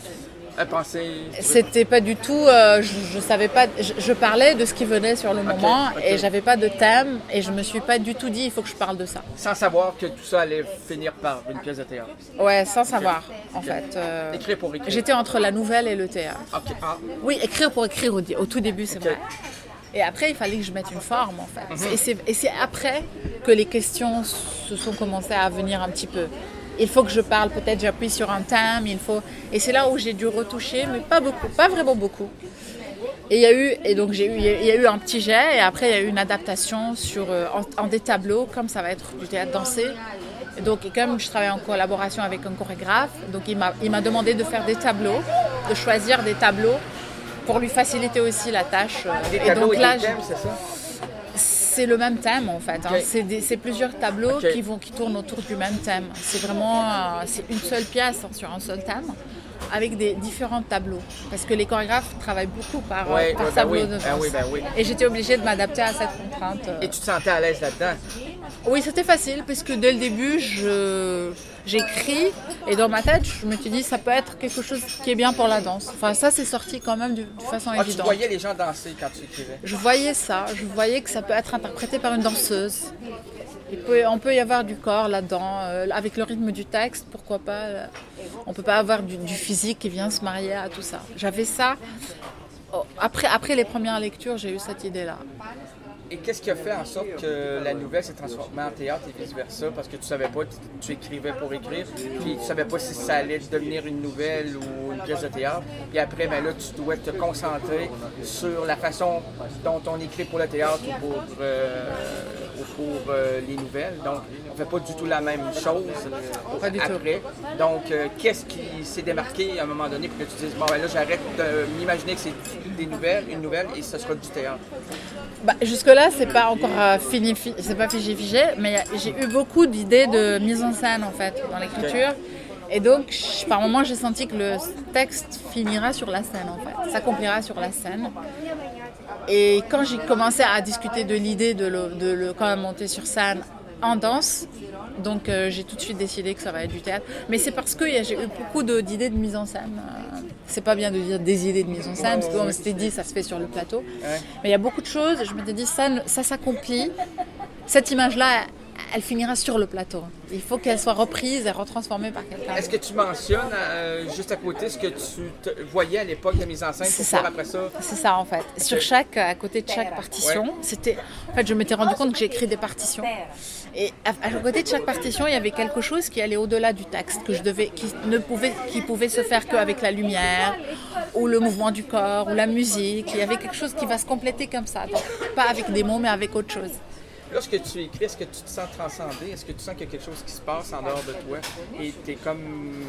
À penser... C'était pas du tout, euh, je, je savais pas, je, je parlais de ce qui venait sur le okay, moment okay. et j'avais pas de thème et je me suis pas du tout dit il faut que je parle de ça. Sans savoir que tout ça allait finir par une pièce de théâtre. Ouais, sans okay. savoir en okay. fait. Euh, écrire pour écrire. J'étais entre la nouvelle et le théâtre. Okay. Ah. Oui, écrire pour écrire au, au tout début, c'est okay. vrai. Et après, il fallait que je mette une forme en fait. Mm-hmm. Et, c'est, et c'est après que les questions se sont commencées à venir un petit peu. Il faut que je parle, peut-être j'appuie sur un thème, il faut... Et c'est là où j'ai dû retoucher, mais pas beaucoup, pas vraiment beaucoup. Et il y a eu, et donc j'ai eu, il y a eu un petit jet, et après il y a eu une adaptation sur, en, en des tableaux, comme ça va être du théâtre dansé. Et donc, et comme je travaille en collaboration avec un chorégraphe, donc il m'a, il m'a demandé de faire des tableaux, de choisir des tableaux, pour lui faciliter aussi la tâche. Des et tableaux donc là, et des thèmes, c'est ça? C'est le même thème en fait. Okay. Hein. C'est, des, c'est plusieurs tableaux okay. qui, vont, qui tournent autour du même thème. C'est vraiment euh, c'est une seule pièce hein, sur un seul thème avec des différents tableaux. Parce que les chorégraphes travaillent beaucoup par, ouais, par ouais, tableau ben oui, de danse. ben oui, ben oui. Et j'étais obligée de m'adapter à cette contrainte. Et tu te sentais à l'aise là-dedans? Oui, c'était facile parce que dès le début, je, j'écris et dans ma tête, je me suis dit ça peut être quelque chose qui est bien pour la danse. Enfin, ça, c'est sorti quand même de, de façon ah, évidente. Tu voyais les gens danser quand tu écrivais? Je voyais ça. Je voyais que ça peut être interprété par une danseuse. Il peut, on peut y avoir du corps là-dedans, euh, avec le rythme du texte, pourquoi pas. Euh, on ne peut pas avoir du, du physique qui vient se marier à tout ça. J'avais ça. Oh, après, après les premières lectures, j'ai eu cette idée-là. Et qu'est-ce qui a fait en sorte que la nouvelle s'est transformée en théâtre et vice-versa? Parce que tu savais pas, tu, tu écrivais pour écrire, puis tu savais pas si ça allait devenir une nouvelle ou une pièce de théâtre. Puis après, ben là, tu dois te concentrer sur la façon dont on écrit pour le théâtre ou pour, euh, ou pour euh, les nouvelles. Donc, on fait pas du tout la même chose euh, pas du après. Tout. Donc, euh, qu'est-ce qui s'est démarqué à un moment donné pour que tu dises, bon, ben là, j'arrête de m'imaginer que c'est des nouvelles, une nouvelle, et ce sera du théâtre? Bah, jusque-là, c'est pas encore euh, fini, fi- c'est pas figé figé, mais j'ai eu beaucoup d'idées de mise en scène en fait dans l'écriture. Okay. Et donc, je, par moments, j'ai senti que le texte finira sur la scène en fait, s'accomplira sur la scène. Et quand j'ai commencé à discuter de l'idée de le, de le quand même monter sur scène en danse, donc euh, j'ai tout de suite décidé que ça va être du théâtre. Mais c'est parce que y a, j'ai eu beaucoup de, d'idées de mise en scène. Euh, c'est pas bien de dire des idées de mise en scène, parce que comme on s'était dit, ça se fait sur le plateau. Ouais. Mais il y a beaucoup de choses, je m'étais dit, ça, ça s'accomplit. Cette image-là, elle finira sur le plateau. Il faut qu'elle soit reprise et retransformée par quelqu'un. Est-ce que tu mentionnes euh, juste à côté ce que tu te voyais à l'époque de la mise en scène pour voir après ça? C'est ça en fait. Okay. Sur chaque, à côté de chaque partition, ouais. c'était. En fait, je m'étais rendu compte que j'ai écrit des partitions. Et à, à côté de chaque partition, il y avait quelque chose qui allait au-delà du texte, que je devais, qui ne pouvait, qui pouvait se faire qu'avec la lumière, ou le mouvement du corps, ou la musique. Il y avait quelque chose qui va se compléter comme ça, donc pas avec des mots, mais avec autre chose. Lorsque tu écris, est-ce que tu te sens transcendé? Est-ce que tu sens qu'il y a quelque chose qui se passe en dehors de toi et tu es comme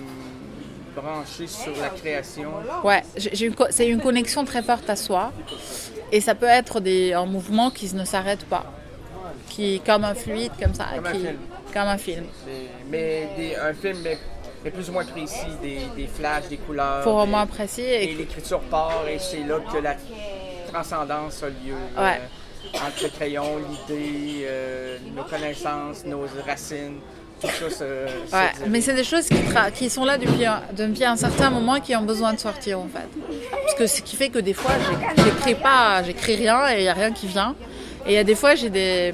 branché sur la création? Ouais, j'ai une, c'est une connexion très forte à soi et ça peut être des, un mouvement qui ne s'arrête pas, qui comme un fluide comme ça, comme qui, un film. Comme un film. Mais, mais des, un film mais mais plus ou moins précis, des, des flashs, des couleurs. Pour au des, moins précis. Et, et l'écriture part, et c'est là que la transcendance a lieu. Ouais. Euh, entre le crayon, l'idée, euh, nos connaissances, nos racines. Tout ça, c'est, ouais, mais c'est des choses qui, tra- qui sont là depuis un, depuis un certain moment qui ont besoin de sortir en fait. Parce que ce qui fait que des fois, j'écris pas, j'écris rien et il n'y a rien qui vient. Et il y a des fois, j'ai des,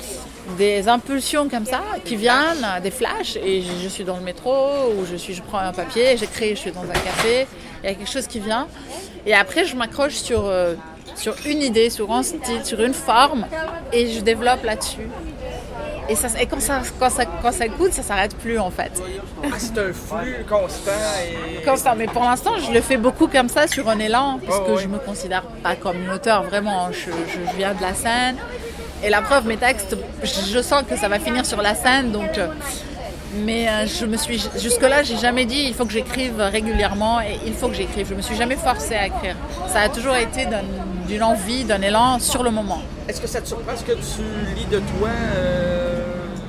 des impulsions comme ça qui viennent, des flashs, et je, je suis dans le métro ou je, suis, je prends un papier, j'écris, je suis dans un café, il y a quelque chose qui vient. Et après, je m'accroche sur, euh, sur une idée, sur un style, sur une forme, et je développe là-dessus. Et, ça, et quand, ça, quand, ça, quand ça coûte, ça s'arrête plus en fait. Ah, c'est un flux constant. Et... Constant, mais pour l'instant, je le fais beaucoup comme ça sur un élan, parce oh, que oui. je me considère pas comme une auteure, vraiment. Je, je, je viens de la scène. Et la preuve, mes textes, je sens que ça va finir sur la scène. Donc, mais je me suis, jusque-là, j'ai jamais dit il faut que j'écrive régulièrement et il faut que j'écrive. Je me suis jamais forcée à écrire. Ça a toujours été d'un, d'une envie, d'un élan sur le moment. Est-ce que ça te surprend ce que tu lis de toi, euh,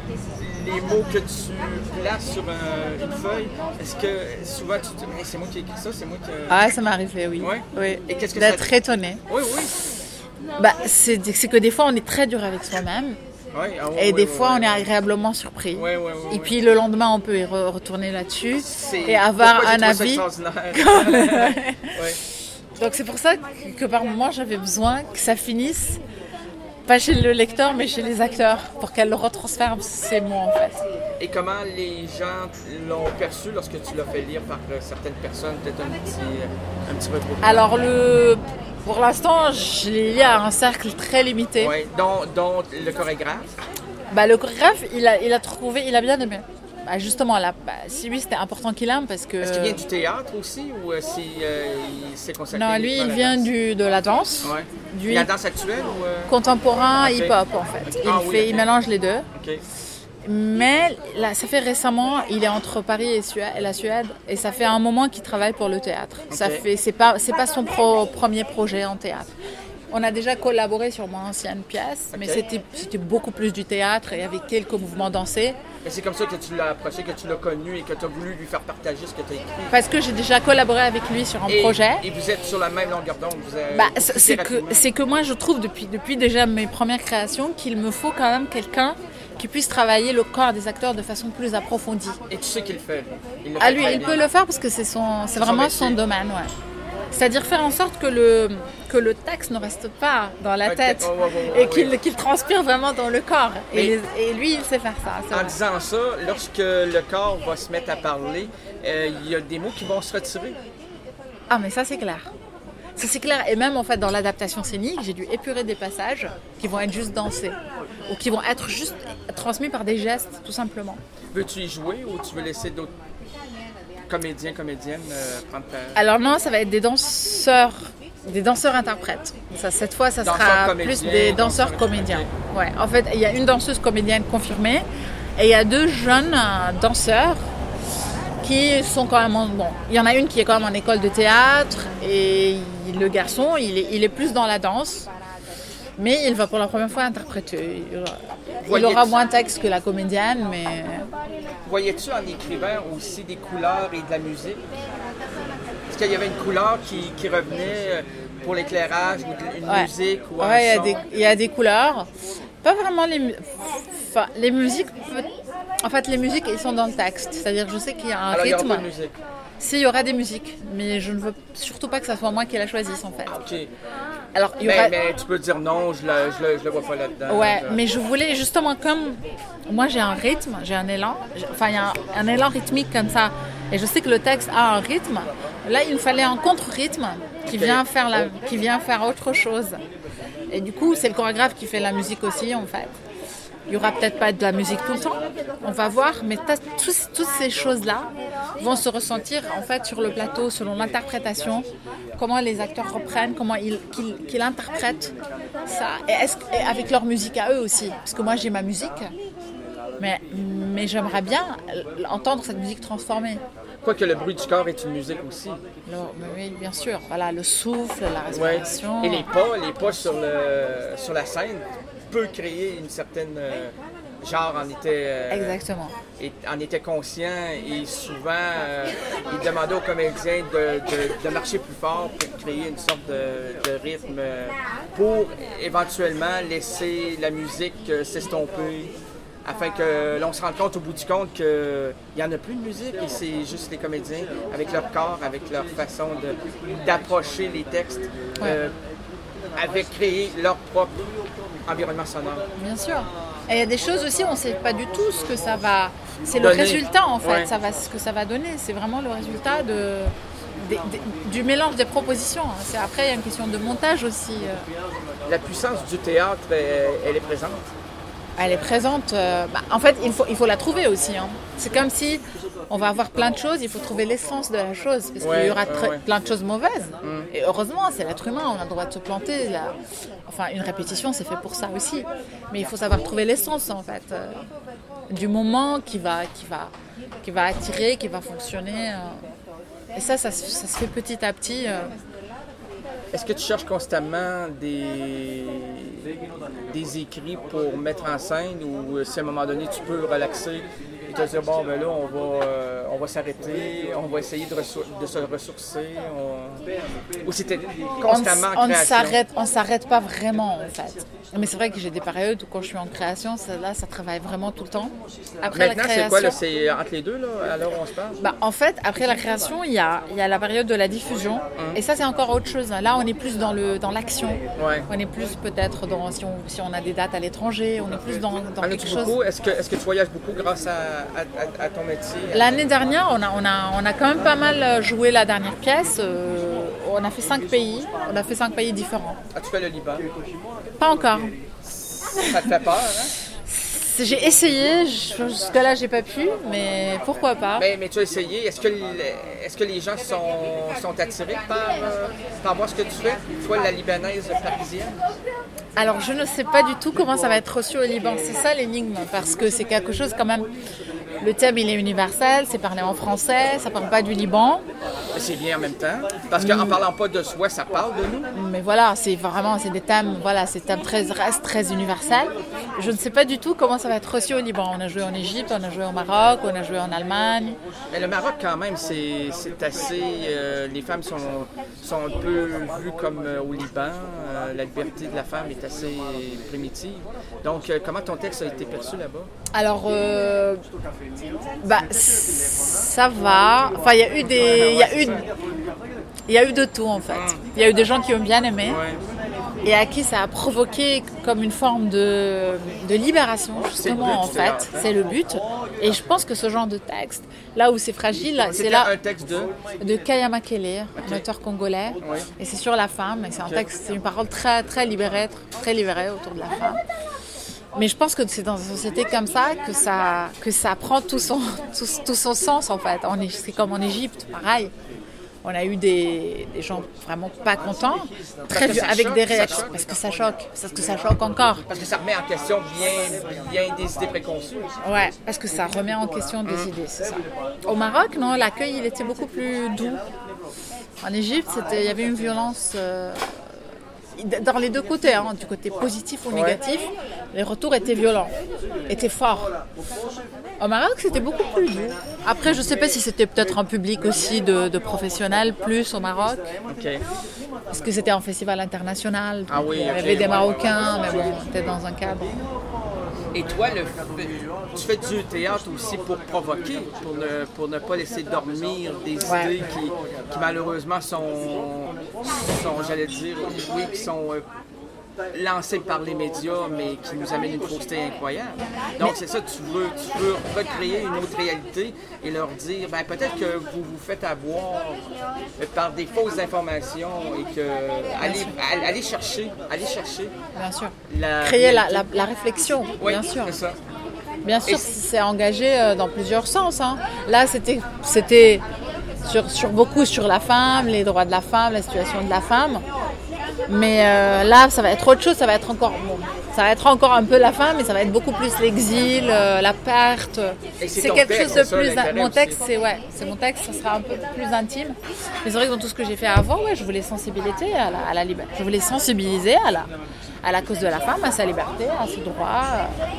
les mots que tu places sur un, une feuille? Est-ce que souvent tu te dis hey, c'est moi qui ai écrit ça, c'est moi qui... Ah, ça m'est arrivé, oui. Ouais? Oui. Et qu'est-ce que D'être ça... étonnée. Oui, oui. Bah, c'est, c'est que des fois, on est très dur avec soi-même. Ouais, ah, ouais, et ouais, des ouais, fois, ouais, on est ouais. agréablement surpris. Ouais, ouais, ouais, et ouais. puis, le lendemain, on peut y re- retourner là-dessus C'est... et avoir Pourquoi un avis. ouais. Donc, c'est pour ça que, que par moment, j'avais besoin que ça finisse, pas chez le lecteur, mais chez les acteurs, pour qu'elle retransfère ces mots, en fait. Et comment les gens l'ont perçu lorsque tu l'as fait lire par certaines personnes, peut-être un petit, un petit regroupement? Alors, le... pour l'instant, je l'ai lu à un cercle très limité. Oui, dont, dont le chorégraphe. Bah, le chorégraphe, il a, il a trouvé, il a bien aimé. Bah, justement, là, bah, si lui, c'était important qu'il aime parce que... Est-ce qu'il vient du théâtre aussi ou euh, si, euh, il s'est consacré? Non, lui, il vient du, de la danse. Ouais. Du la danse actuelle ou... Euh... Contemporain, okay. hip-hop, en fait. Il, ah, fait, oui, okay. il mélange les deux. Okay. Mais là, ça fait récemment, il est entre Paris et, Suède, et la Suède, et ça fait un moment qu'il travaille pour le théâtre. Okay. Ça fait, c'est pas, c'est pas son pro, premier projet en théâtre. On a déjà collaboré sur mon ancienne pièce, okay. mais c'était, c'était beaucoup plus du théâtre et avec quelques mouvements dansés. Et c'est comme ça que tu l'as approché, que tu l'as connu et que tu as voulu lui faire partager ce que tu as écrit? Parce que j'ai déjà collaboré avec lui sur un et, projet. Et vous êtes sur la même longueur d'onde? Vous avez, bah, vous c'est, que, c'est que moi, je trouve depuis, depuis déjà mes premières créations qu'il me faut quand même quelqu'un qui puisse travailler le corps des acteurs de façon plus approfondie. Et tu sais qu'il le fait? Il le ah, fait lui, il bien. peut le faire parce que c'est, son, c'est, c'est vraiment son, son domaine, ouais. C'est-à-dire faire en sorte que le, que le texte ne reste pas dans la tête oh, oh, oh, oh, et qu'il, oui. qu'il transpire vraiment dans le corps. Et, les, et lui, il sait faire ça. En vrai. Disant ça, lorsque le corps va se mettre à parler, euh, il y a des mots qui vont se retirer. Ah, mais ça, c'est clair. Ça, c'est clair. Et même, en fait, dans l'adaptation scénique, j'ai dû épurer des passages qui vont être juste dansés ou qui vont être juste transmis par des gestes, tout simplement. Veux-tu y jouer ou tu veux laisser d'autres comédiens, comédiennes euh, prendre ta... Alors non, ça va être des danseurs, des danseurs-interprètes. Ça, cette fois, ça danseurs sera comédiens, plus des danseurs comédiens. Ouais. En fait, il y a une danseuse comédienne confirmée et il y a deux jeunes euh, danseurs qui sont quand même... En, bon, il y en a une qui est quand même en école de théâtre et le garçon, il est, il est plus dans la danse. Mais il va pour la première fois interpréter. Il aura, il aura moins de texte que la comédienne, mais... Voyais-tu en écrivant aussi des couleurs et de la musique? Est-ce qu'il y avait une couleur qui, qui revenait pour l'éclairage ou une ouais. musique ou un ouais, son? Ouais, il y a des couleurs. Pas vraiment les... Enfin, les musiques... En fait, les musiques, elles sont dans le texte. C'est-à-dire, je sais qu'il y a un Alors, rythme... Il y aura pas de musique. Si, il y aura des musiques, mais je ne veux surtout pas que ça soit moi qui la choisisse, en fait. Ah, ok. Alors, il y aura... mais, mais tu peux dire non, je le, je le, je le vois pas là-dedans. Ouais, je... mais je voulais justement comme... Moi, j'ai un rythme, j'ai un élan. Enfin, il y a un, un élan rythmique comme ça. Et je sais que le texte a un rythme. Là, il me fallait un contre-rythme qui, okay. vient faire la, qui vient faire autre chose. Et du coup, c'est le chorégraphe qui fait la musique aussi, en fait. Il n'y aura peut-être pas de la musique tout le temps, on va voir, mais tous, toutes ces choses-là vont se ressentir en fait sur le plateau selon l'interprétation, comment les acteurs reprennent, comment ils, qu'ils, qu'ils interprètent ça, et, est-ce, et avec leur musique à eux aussi. Parce que moi j'ai ma musique, mais, mais j'aimerais bien entendre cette musique transformée. Quoique le bruit du corps est une musique aussi. Alors, oui, bien sûr. Voilà, le souffle, la respiration. Ouais. Et les pas, les pas sur, le, sur la scène peut créer une certaine euh, genre en était, euh, Exactement. Et, en était conscient et souvent euh, il demandait aux comédiens de, de, de marcher plus fort pour créer une sorte de, de rythme pour éventuellement laisser la musique euh, s'estomper afin que l'on se rende compte au bout du compte qu'il n'y en a plus de musique et c'est juste les comédiens avec leur corps, avec leur façon de, d'approcher les textes, ouais. euh, avec créer leur propre environnement sonore. Bien sûr. Et il y a des choses aussi, on ne sait pas du tout ce que ça va... C'est le donner. résultat, en fait, ouais. ça va, ce que ça va donner. C'est vraiment le résultat de, de, de, du mélange des propositions. C'est, après, il y a une question de montage aussi. La puissance du théâtre, elle, elle est présente. Elle est présente. Euh, bah, en fait, il faut, il faut la trouver aussi. Hein. C'est comme si on va avoir plein de choses, il faut trouver l'essence de la chose. Parce ouais, qu'il y aura très, ouais. plein de choses mauvaises. Mm. Et heureusement, c'est l'être humain, on a le droit de se planter. Là. Enfin, une répétition, c'est fait pour ça aussi. Mais il faut savoir trouver l'essence, en fait, euh, du moment qui va, qui, va, qui va attirer, qui va fonctionner. Euh. Et ça, ça, ça se fait petit à petit. Euh. Est-ce que tu cherches constamment des, des écrits pour mettre en scène ou si à un moment donné tu peux relaxer et te dire bon ben là on va, euh, on va s'arrêter, on va essayer de, ressour- de se ressourcer on... ou c'était constamment on, en création? On s'arrête, on s'arrête pas vraiment en fait. Mais c'est vrai que j'ai des périodes où quand je suis en création, ça, là ça travaille vraiment tout le temps. Après Maintenant la création, c'est quoi là? C'est entre les deux là, à l'heure où on se parle? Bah, en fait après la création il y a, il y a la période de la diffusion hum. Et ça c'est encore autre chose. Là on est plus dans, le, dans l'action, ouais. On est plus peut-être dans, si on, si on a des dates à l'étranger, on est plus dans, dans quelque chose. Beaucoup? Est-ce que, est-ce que tu voyages beaucoup grâce à, à, à ton métier? L'année dernière, on a, on, a, on a quand même pas mal joué la dernière pièce. Euh, on a fait cinq pays, on a fait cinq pays différents. As-tu fait le Liban? Pas encore. Ça te fait peur, hein? J'ai essayé, jusque-là j'ai pas pu, mais pourquoi pas. Mais, mais tu as essayé, est-ce que, est-ce que les gens sont, sont attirés par, euh, par voir ce que tu fais, toi la Libanaise parisienne? Alors je ne sais pas du tout comment ça va être reçu au Liban, c'est ça l'énigme, parce que c'est quelque chose quand même, le thème il est universel, c'est parlé en français, ça parle pas du Liban. C'est bien en même temps, parce qu'en mmh. parlant pas de soi, ça parle de nous. Mais voilà, c'est vraiment, c'est des thèmes, voilà, c'est thèmes très, restent très universels. Je ne sais pas du tout comment ça va être reçu au Liban. On a joué en Égypte, on a joué au Maroc, on a joué en Allemagne. Mais le Maroc quand même, c'est, c'est assez, euh, les femmes sont, sont un peu vues comme euh, au Liban, euh, la liberté de la femme est assez primitive. Donc euh, comment ton texte a été perçu là-bas? Alors, euh, bah, ça va. Enfin, il y a eu des, il y a eu, il y a eu de tout en fait. Il y a eu des gens qui ont bien aimé et à qui ça a provoqué comme une forme de, de libération justement but, en fait. C'est, c'est le but. Et je pense que ce genre de texte, là où c'est fragile, c'est, c'est là. Un texte de de Kaya Makele, okay. Un auteur congolais. Oui. Et c'est sur la femme. Et c'est un okay. texte, c'est une parole très très libérée, très libérée autour de la femme. Mais je pense que c'est dans une société comme ça que ça, que ça prend tout son, tout, tout son sens en fait. On est, c'est comme en Égypte, pareil. On a eu des, des gens vraiment pas contents, très vieux, avec choque, des réactions. Parce que ça choque, parce que ça choque encore. Parce que ça remet en question bien, bien des idées préconçues. Ouais, parce que ça remet en question des mmh. idées, c'est ça. Au Maroc, non, l'accueil il était beaucoup plus doux. En Égypte, c'était, il y avait une violence. Euh, dans les deux côtés, hein, du côté positif ou négatif, ouais. Les retours étaient violents, étaient forts. Au Maroc, c'était beaucoup plus doux. Après, je ne sais pas si c'était peut-être un public aussi de, de professionnels, plus au Maroc. Okay. Parce que c'était un festival international. Ah oui, il y avait okay, des ouais, Marocains, ouais, mais bon, c'était dans un cadre. Et toi, le fait, tu fais du théâtre aussi pour provoquer, pour ne, pour ne pas laisser dormir des ouais. idées qui, qui malheureusement sont, sont, j'allais dire, oui, qui sont euh, lancées par les médias, mais qui nous amènent une fausseté incroyable. Donc c'est ça, tu veux, tu veux recréer une autre réalité et leur dire, ben peut-être que vous vous faites avoir par des fausses informations et que allez, allez chercher, allez chercher. Bien sûr. La créer la, la, la réflexion, oui, bien sûr. C'est ça. Bien sûr, et c'est engagé dans plusieurs sens. Hein. Là, c'était, c'était sur, sur beaucoup sur la femme, les droits de la femme, la situation de la femme. Mais euh, là, ça va être autre chose, ça va être encore, bon, ça va être encore un peu la femme, mais ça va être beaucoup plus l'exil, euh, la perte. Et c'est c'est quelque texte, chose de ça, plus. Mon texte, c'est ouais, c'est mon texte, ça sera un peu plus intime. Mais c'est vrai que dans tout ce que j'ai fait avant, ouais, je voulais sensibiliser à la, à la liberté, je voulais sensibiliser à la, à la cause de la femme, à sa liberté, à ses droits.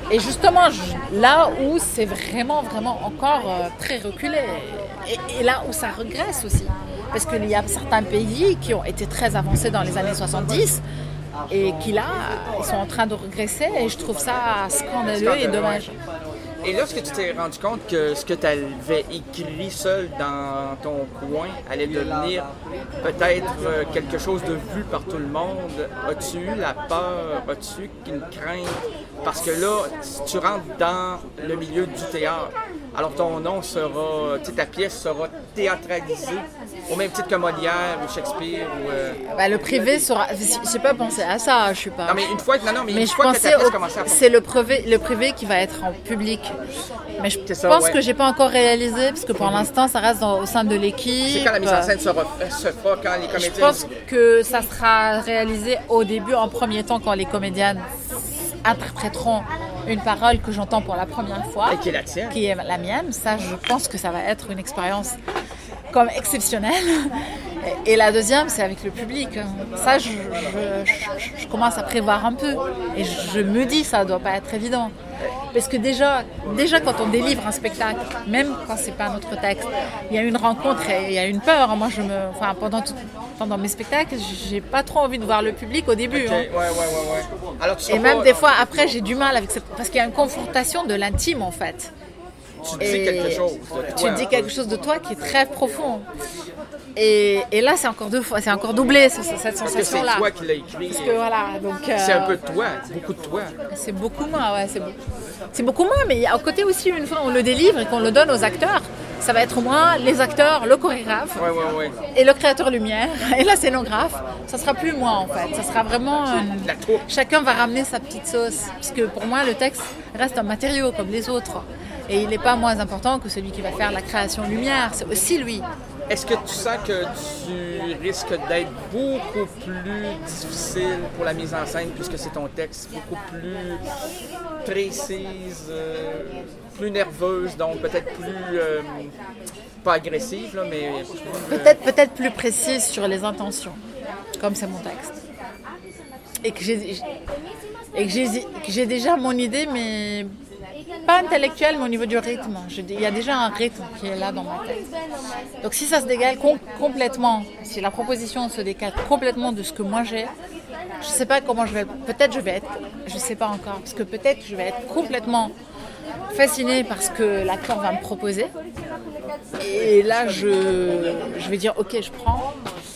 Et justement, je, là où c'est vraiment, vraiment encore euh, très reculé, et, et là où ça regresse aussi, parce qu'il y a certains pays qui ont été très avancés dans les années soixante-dix, et qui là, ils sont en train de regresser, et je trouve ça scandaleux et dommage. Et là, est-ce que tu t'es rendu compte que ce que tu avais écrit seul dans ton coin allait devenir peut-être quelque chose de vu par tout le monde? As-tu eu la peur? As-tu eu une crainte? Parce que là, si tu rentres dans le milieu du théâtre, alors ton nom sera, tu sais, ta pièce sera théâtralisée au même titre que Molière ou Shakespeare ou... Euh... Ben, le privé sera... J'ai pas pensé à ça, je suis pas... Non, mais une fois que, non, non, mais mais une je fois que ta pièce au... commence à... C'est le privé, le privé qui va être en public. Mais je ça, pense ouais. que j'ai pas encore réalisé, parce que pour l'instant, ça reste dans, au sein de l'équipe. C'est quand la mise en scène sera, se fera, quand les comédiens... Je pense que ça sera réalisé au début, en premier temps, quand les comédiennes interpréteront une parole que j'entends pour la première fois. Et qui est la tienne. Qui est la mienne. Ça, je pense que ça va être une expérience comme exceptionnelle. Et la deuxième, c'est avec le public. Ça, je, je, je, je commence à prévoir un peu. Et je me dis, ça ne doit pas être évident. Parce que déjà, déjà, quand on délivre un spectacle, même quand ce n'est pas notre texte, il y a une rencontre et il y a une peur. Moi, je me, enfin, pendant, tout, pendant mes spectacles, je n'ai pas trop envie de voir le public au début. Okay. Hein. Ouais, ouais, ouais, ouais. Alors, tu et même pas... des fois, après, j'ai du mal avec ça. Parce qu'il y a une confrontation de l'intime, en fait. Tu dis quelque chose de toi. Tu dis quelque chose de toi qui est très profond. Et, et là, c'est encore deux fois, c'est encore doublé cette sensation-là. Parce que c'est toi qui l'as écrit. Parce que voilà, donc. Euh, c'est un peu de toi, beaucoup de toi. C'est beaucoup moins, ouais, c'est, c'est beaucoup moins, mais il y a à côté aussi, une fois on le délivre et qu'on le donne aux acteurs, ça va être moi, les acteurs, le chorégraphe, ouais, ouais, ouais. et le créateur lumière, et la scénographe. Ça sera plus moi en fait, ça sera vraiment. Une... Chacun va ramener sa petite sauce, parce que pour moi, le texte reste un matériau comme les autres. Et il n'est pas moins important que celui qui va faire la création lumière, c'est aussi lui. Est-ce que tu sens que tu risques d'être beaucoup plus difficile pour la mise en scène puisque c'est ton texte, beaucoup plus précise, euh, plus nerveuse, donc peut-être plus, euh, pas agressive, là, mais... Euh... Peut-être, peut-être plus précise sur les intentions, comme c'est mon texte. Et que j'ai, et que j'ai, que j'ai déjà mon idée, mais... pas intellectuel, mais au niveau du rythme. Je, il y a déjà un rythme qui est là dans ma tête. Donc si ça se dégage com- complètement, si la proposition se décale complètement de ce que moi j'ai, je ne sais pas comment je vais... Peut-être je vais être... Je ne sais pas encore. Parce que peut-être je vais être complètement fascinée par ce que l'acteur va me proposer. Et là, je, je vais dire, ok, je prends.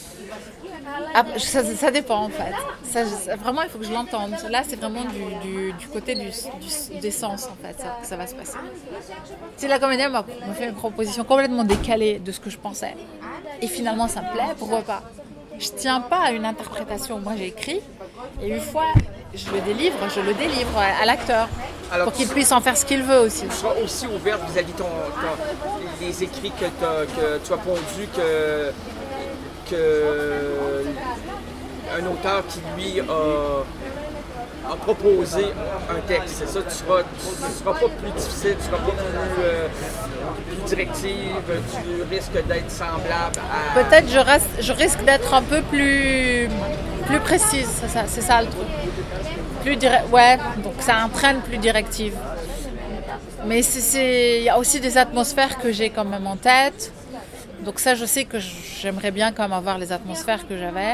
Ah, ça, ça dépend en fait. Ça, ça, vraiment, il faut que je l'entende. Là, c'est vraiment du, du, du côté du, du, des sens en fait ça, que ça va se passer. Si la comédienne m'a, m'a fait une proposition complètement décalée de ce que je pensais, et finalement ça me plaît, pourquoi pas? Je tiens pas à une interprétation. Moi, j'ai écrit, et une fois je le délivre, je le délivre à, à l'acteur. Alors, pour qu'il puisse en faire ce qu'il veut aussi. Tu seras aussi ouverte vis-à-vis ton, ton les écrits que, que tu as pondus que. Un auteur qui, lui, a, a proposé un texte. C'est ça, tu seras, tu seras pas plus difficile, tu seras pas plus, euh, plus directive, tu risques d'être semblable à... Peut-être je, reste, je risque d'être un peu plus, plus précise, c'est ça, c'est ça le truc. Plus direct, ouais, donc ça entraîne plus directive. Mais c'est, c'est, il y a aussi des atmosphères que j'ai quand même en tête. Donc ça, je sais que j'aimerais bien quand même avoir les atmosphères que j'avais.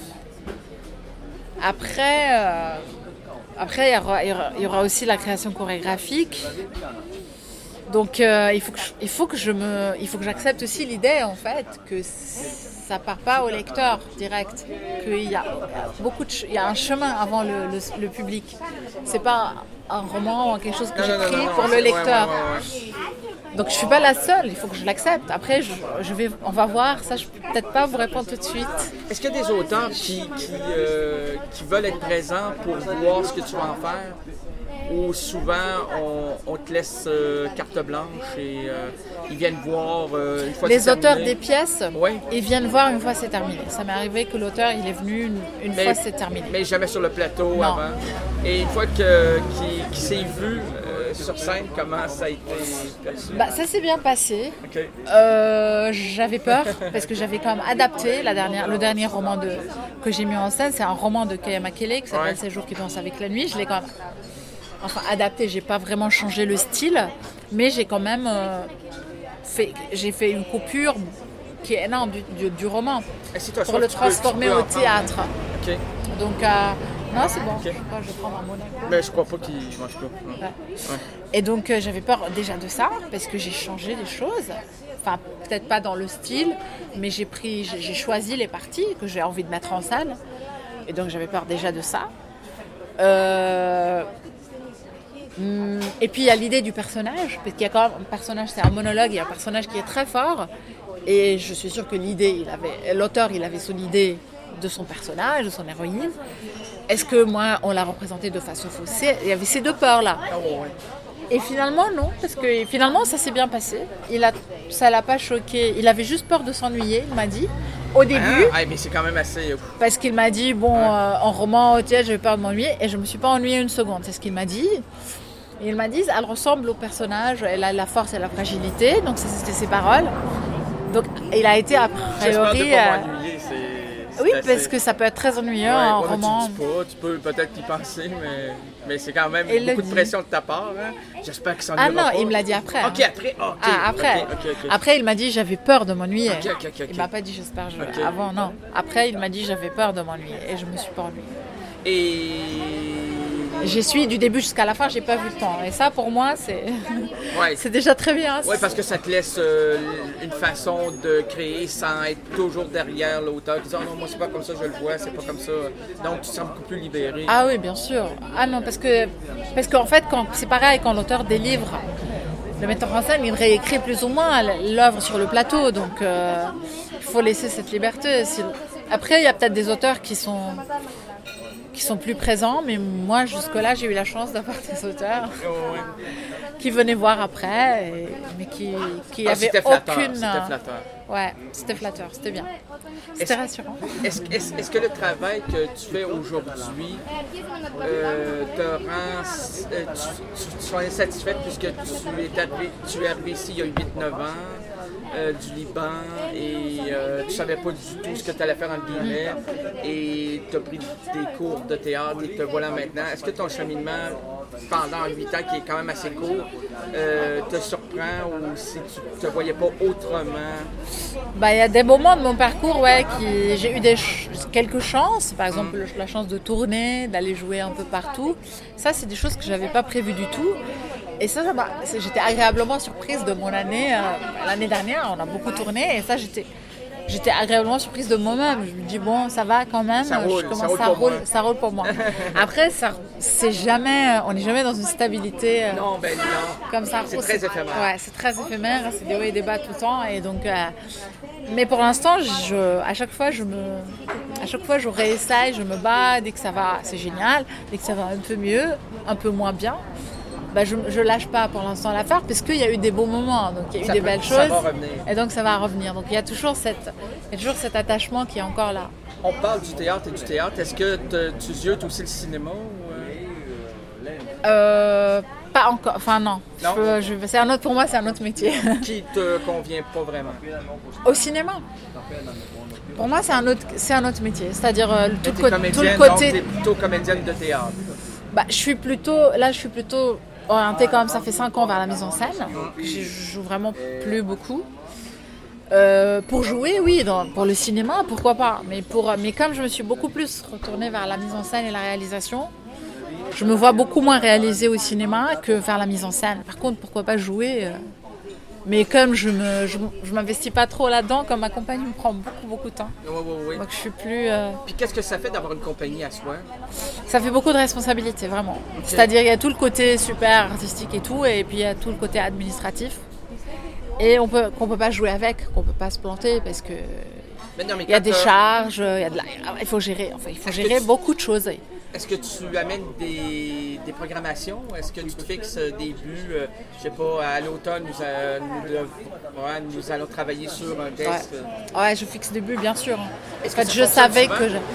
Après, euh, après il y aura, il y aura aussi la création chorégraphique. Donc euh, il faut que je, il faut que je me, il faut que j'accepte aussi l'idée en fait que ça part pas au lecteur direct, qu'il y a beaucoup de, il y a un chemin avant le, le, le public. C'est pas un roman ou quelque chose que non, j'écris non, non, pour non, le lecteur. Ouais, ouais, ouais. Donc je suis pas la seule, il faut que je l'accepte. Après, je, je vais, on va voir. Ça, je peux peut-être pas vous répondre tout de suite. Est-ce qu'il y a des auteurs qui, qui, euh, qui veulent être présents pour voir ce que tu vas en faire? Ou souvent, on, on te laisse euh, carte blanche et euh, ils viennent voir euh, une fois les c'est terminé? Les auteurs des pièces, ouais. Ils viennent voir une fois c'est terminé. Ça m'est arrivé que l'auteur, il est venu une, une mais, fois c'est terminé. Mais jamais sur le plateau non. avant. Et une fois que, qu'il, qu'il s'est vu euh, sur scène, comment ça a été perçu? Bah, ça s'est bien passé. Okay. Euh, j'avais peur parce que j'avais quand même adapté la dernière, le dernier roman de, que j'ai mis en scène. C'est un roman de Kaya Makele qui s'appelle ouais. Ces jours qui dansent avec la nuit. Je l'ai quand même enfin adapté, j'ai pas vraiment changé le style, mais j'ai quand même euh, fait, j'ai fait une coupure qui est énorme du, du, du roman pour le transformer au théâtre. Okay. Donc, euh, non, c'est bon, okay. je, sais pas, je vais prendre un monnaie. Mais je crois pas qu'il mange pas. Ouais. Ouais. Et donc, euh, j'avais peur déjà de ça, parce que j'ai changé les choses. Enfin, peut-être pas dans le style, mais j'ai pris, j'ai, j'ai choisi les parties que j'ai envie de mettre en scène. Et donc, j'avais peur déjà de ça. Euh... Et puis, il y a l'idée du personnage, parce qu'il y a quand même un personnage, c'est un monologue, il y a un personnage qui est très fort. Et je suis sûre que l'idée, il avait, l'auteur, il avait son idée de son personnage, de son héroïne. Est-ce que moi, on l'a représenté de façon faussée? Il y avait ces deux peurs-là. Et finalement, non, parce que finalement, ça s'est bien passé. Il a, ça l'a pas choqué. Il avait juste peur de s'ennuyer, il m'a dit. Au début. Ah, mais c'est quand même assez. Parce qu'il m'a dit, bon, ah. euh, en roman, au théâtre, j'avais peur de m'ennuyer. Et je me suis pas ennuyée une seconde. C'est ce qu'il m'a dit. Et il m'a dit, elle ressemble au personnage. Elle a la force et la fragilité. Donc, c'était ses paroles. Donc, il a été a priori. J'espère de pas m'ennuyer, c'est, c'est oui, assez... parce que ça peut être très ennuyeux ouais, en ouais, roman. Tu, dis pas, tu peux peut-être y penser, mais, mais c'est quand même et beaucoup de pression de ta part. Hein? J'espère qu'il s'ennuiera pas. Ah non, pas. il me l'a dit après. Ok, après. Oh, okay. Ah, après. Okay, okay, okay. Après, il m'a dit j'avais peur de m'ennuyer. Okay, okay, okay, il m'a pas dit j'espère je... okay. avant, non. Après, il m'a dit j'avais peur de m'ennuyer et je me suis pas ennuyée. Et j'y suis du début jusqu'à la fin, j'ai pas vu le temps. Et ça, pour moi, c'est, ouais. c'est déjà très bien. Oui, parce que ça te laisse euh, une façon de créer sans être toujours derrière l'auteur qui dit oh non, moi c'est pas comme ça, je le vois, c'est pas comme ça. Donc tu te sens beaucoup plus libéré. Ah oui, bien sûr. Ah non, parce que parce qu'en fait, quand, c'est pareil quand l'auteur délivre. Le metteur en scène, il réécrit plus ou moins l'œuvre sur le plateau, donc euh, il faut laisser cette liberté. Après, il y a peut-être des auteurs qui sont qui sont plus présents, mais moi jusque-là j'ai eu la chance d'avoir des auteurs oh, ouais. qui venaient voir après, et, mais qui qui ah, avaient c'était flatteur, aucune. C'était flatteur. Ouais, c'était flatteur, c'était bien, c'était est-ce, rassurant. Est-ce, est-ce, est-ce que le travail que tu fais aujourd'hui euh, te rend, euh, tu, tu, tu en es satisfaite puisque tu es arrivé, tu es arrivé ici il y a huit neuf ans? Euh, du Liban et euh, tu savais pas du tout ce que tu allais faire en guillemets et tu as pris des cours de théâtre et te voilà maintenant. Est-ce que ton cheminement pendant huit ans, qui est quand même assez court, euh, te surprend ou si tu te voyais pas autrement? Ben, il y a des moments de mon parcours ouais, qui j'ai eu des ch- quelques chances, par exemple mmh. la chance de tourner, d'aller jouer un peu partout. Ça, c'est des choses que j'avais pas prévues du tout. Et ça, ça j'étais agréablement surprise de mon année. Euh, l'année dernière, on a beaucoup tourné et ça, j'étais, j'étais agréablement surprise de moi-même. Je me dis, bon, ça va quand même. Ça roule, je commence, ça roule, ça pour, roule, moi. Ça roule pour moi. Après, ça, c'est jamais, on n'est jamais dans une stabilité. Euh, non, ben non. Comme ça. C'est très éphémère. Ouais, c'est très éphémère. C'est des hauts et des bas tout le temps. Et donc, euh, mais pour l'instant, je, à chaque fois, je me, à chaque fois, je réessaye, je me bats. Dès que ça va, c'est génial. Dès que ça va un peu mieux, un peu moins bien. Bah, je ne lâche pas pour l'instant l'affaire parce qu'il y a eu des beaux moments, donc il y a eu ça des peut, belles ça choses va revenir. Et donc ça va revenir. Donc il y a toujours, cette, il y a toujours cet attachement qui est encore là. On parle du théâtre et du théâtre. Est-ce que tu ziotes aussi le cinéma ou... euh, Pas encore, enfin non. non? Je, je, c'est un autre, pour moi c'est un autre métier. Qui te convient pas vraiment? Au cinéma. Pour moi c'est un autre, c'est un autre métier. C'est-à-dire euh, tout, co- tout le côté... Donc t'es plutôt comédienne de théâtre. Bah, je suis plutôt, là je suis plutôt orientée quand même, ça fait cinq ans vers la mise en scène. Je joue vraiment plus beaucoup. Euh, pour jouer, oui, dans, pour le cinéma, pourquoi pas. Mais, pour, mais comme je me suis beaucoup plus retournée vers la mise en scène et la réalisation, je me vois beaucoup moins réaliser au cinéma que faire la mise en scène. Par contre, pourquoi pas jouer euh, mais comme je me, je, je m'investis pas trop là-dedans, comme ma compagnie me prend beaucoup, beaucoup de temps. Oui, oui, oui. Donc je suis plus... Euh... Puis qu'est-ce que ça fait d'avoir une compagnie à soi? Ça fait beaucoup de responsabilités, vraiment. Okay. C'est-à-dire il y a tout le côté super artistique et tout, et puis il y a tout le côté administratif. Et on peut, qu'on peut pas jouer avec, qu'on peut pas se planter, parce que... Mais non, mais il y a des charges, il, y a de la... il faut gérer, enfin, il faut Est-ce gérer tu... beaucoup de choses. Est-ce que tu amènes des, des programmations? Est-ce que tu te fixes des buts? Euh, je sais pas, à l'automne, nous, euh, nous, ouais, nous allons travailler sur un texte. Ouais, ouais je fixe des buts, bien sûr. En fait, je savais souvent? que je...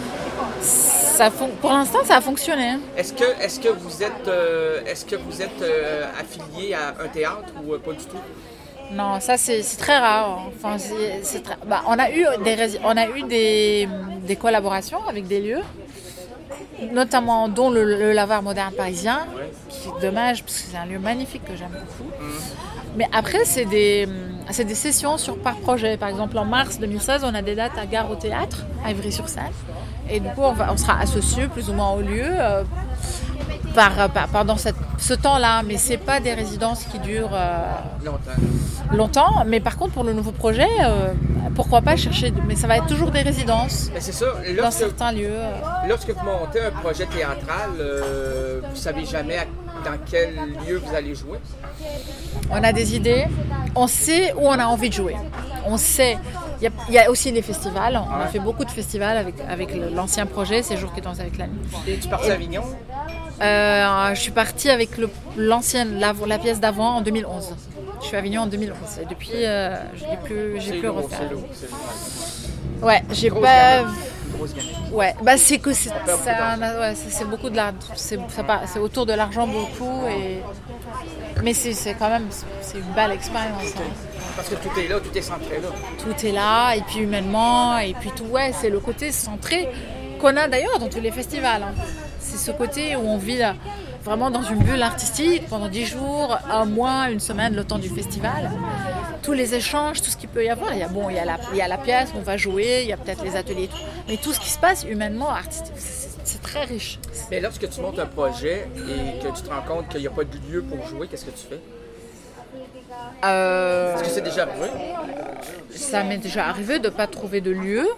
ça fon... pour l'instant, ça a fonctionné. Est-ce que, est-ce que vous êtes, euh, est-ce que vous êtes euh, affilié à un théâtre ou euh, pas du tout? Non, ça c'est, c'est très rare. Enfin, c'est, c'est très... Bah, on a eu des, on a eu des, des collaborations avec des lieux, notamment dont le, le Lavoir moderne parisien, qui, dommage, parce que c'est un lieu magnifique que j'aime beaucoup. Mmh. Mais après, c'est des, c'est des sessions sur, par projet. Par exemple, en mars deux mille seize, on a des dates à Gare au Théâtre, à Ivry-sur-Seine. Et du coup, on, va, on sera associés plus ou moins au lieu euh, par, par, pendant cette, ce temps-là. Mais ce n'est pas des résidences qui durent euh, longtemps. longtemps. Mais par contre, pour le nouveau projet, euh, pourquoi pas chercher... Mais ça va être toujours des résidences. Mais c'est ça. Lorsque, dans certains lieux. Euh... Lorsque vous montez un projet théâtral, euh, vous ne savez jamais à, dans quel lieu vous allez jouer? On a des idées. On sait où on a envie de jouer. On sait... Il y, a, il y a aussi des festivals. On ouais. a fait beaucoup de festivals avec, avec l'ancien projet, Séjour qui danse avec la nuit. Et tu es partie à Avignon? euh, Je suis partie avec le, l'ancienne, la, la pièce d'avant en deux mille onze. Je suis à Avignon en deux mille onze. Et depuis, euh, je n'ai plus, j'ai plus refait. C'est lourd, c'est lourd. Ouais, j'ai grosse pas... Gamme. Grosse gamme. Ouais, bah c'est que c'est, c'est, un, ouais, c'est, c'est beaucoup de l'argent. C'est, c'est, pas, c'est autour de l'argent beaucoup. Et... Mais c'est, c'est quand même c'est une belle expérience. Hein. Parce que tout est là, tout est centré là. Tout est là, et puis humainement, et puis tout, ouais, c'est le côté centré qu'on a d'ailleurs dans tous les festivals. Hein. C'est ce côté où on vit là, vraiment dans une bulle artistique pendant dix jours, un mois, une semaine, le temps du festival. Tous les échanges, tout ce qu'il peut y avoir. Il y a, bon, il y a, la, il y a la pièce, on va jouer, il y a peut-être les ateliers et tout. Mais tout ce qui se passe humainement, artistique, c'est, c'est très riche. Mais lorsque tu montes un projet et que tu te rends compte qu'il n'y a pas de lieu pour jouer, qu'est-ce que tu fais? Euh, Est-ce que c'est déjà arrivé? Ça m'est déjà arrivé de ne pas trouver de lieu.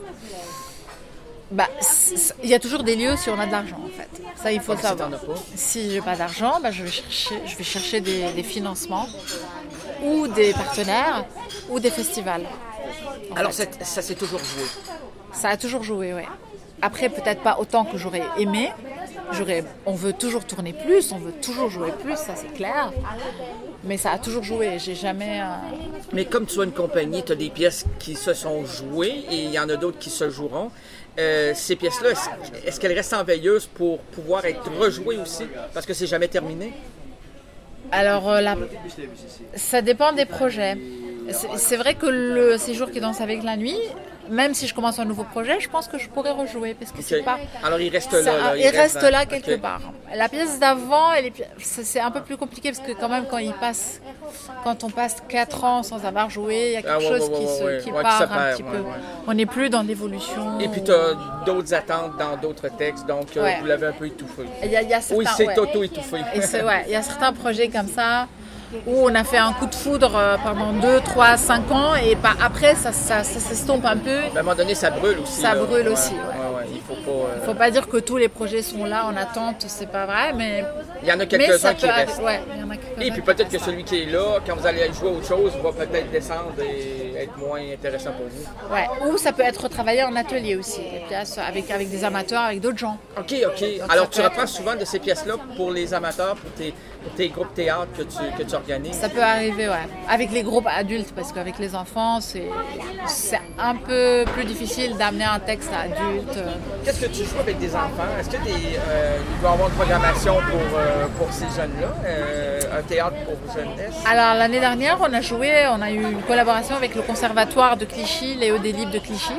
Bah, il y a toujours des lieux si on a de l'argent en fait. Ça il faut si savoir. T'en as pas. Si j'ai pas d'argent, bah, je vais chercher, je vais chercher des, des financements ou des partenaires ou des festivals. Alors ça, ça s'est toujours joué. Ça a toujours joué, oui. Après peut-être pas autant que j'aurais aimé. J'aurais, on veut toujours tourner plus, on veut toujours jouer plus, ça c'est clair. Mais ça a toujours joué, j'ai jamais... Euh... Mais comme tu as une compagnie, tu as des pièces qui se sont jouées et il y en a d'autres qui se joueront. Euh, ces pièces-là, est-ce, est-ce qu'elles restent en veilleuse pour pouvoir être rejouées aussi? Parce que c'est jamais terminé? Alors, euh, la... ça dépend des projets. C'est, c'est vrai que le Séjour qui danse avec la nuit... Même si je commence un nouveau projet, je pense que je pourrais rejouer parce que okay. c'est pas. Alors il reste ça, là. là il, il reste, reste là quelque okay. part. La pièce d'avant, elle est, c'est un peu plus compliqué parce que quand même quand il passe, quand on passe quatre ans sans avoir joué, il y a quelque ah, chose ouais, ouais, qui, se, ouais, qui ouais, part qui un perd, petit ouais, peu. Ouais. On n'est plus dans l'évolution. Et puis tu as d'autres attentes dans d'autres textes, donc ouais. vous l'avez un peu étouffé. Il y a, il y a certains, oui, c'est ouais. auto-étouffé. Et c'est, ouais, il y a certains projets comme ça. Où on a fait un coup de foudre pendant deux, trois, cinq ans et bah, après ça, ça, ça s'estompe un peu. À un moment donné, ça brûle aussi. Ça là. brûle ouais, aussi, ouais. ouais, ouais. Il faut pas... Euh... Il faut pas dire que tous les projets sont là en attente, c'est pas vrai, mais... Il y en a quelques-uns qui arri- restent. Ouais, il y en a quelques-uns et puis peut-être que celui qui est là, quand vous allez jouer à autre chose, va peut-être descendre et être moins intéressant pour vous. Ouais, ou ça peut être retravaillé en atelier aussi, les pièces avec, avec des amateurs, avec d'autres gens. Ok, ok. Donc, alors tu reprends être... souvent de ces pièces-là pour les amateurs, pour tes, pour tes groupes théâtre que tu, que tu organises? Ça peut arriver, ouais. Avec les groupes adultes, parce qu'avec les enfants, c'est, c'est un peu plus difficile d'amener un texte à adultes. Qu'est-ce que tu joues avec des enfants? Est-ce qu'il euh, doit y avoir une programmation pour, euh, pour ces jeunes-là? Euh, un théâtre pour jeunesse? Alors, l'année dernière, on a joué, on a eu une collaboration avec le Conservatoire de Clichy, Léo Delibes de Clichy.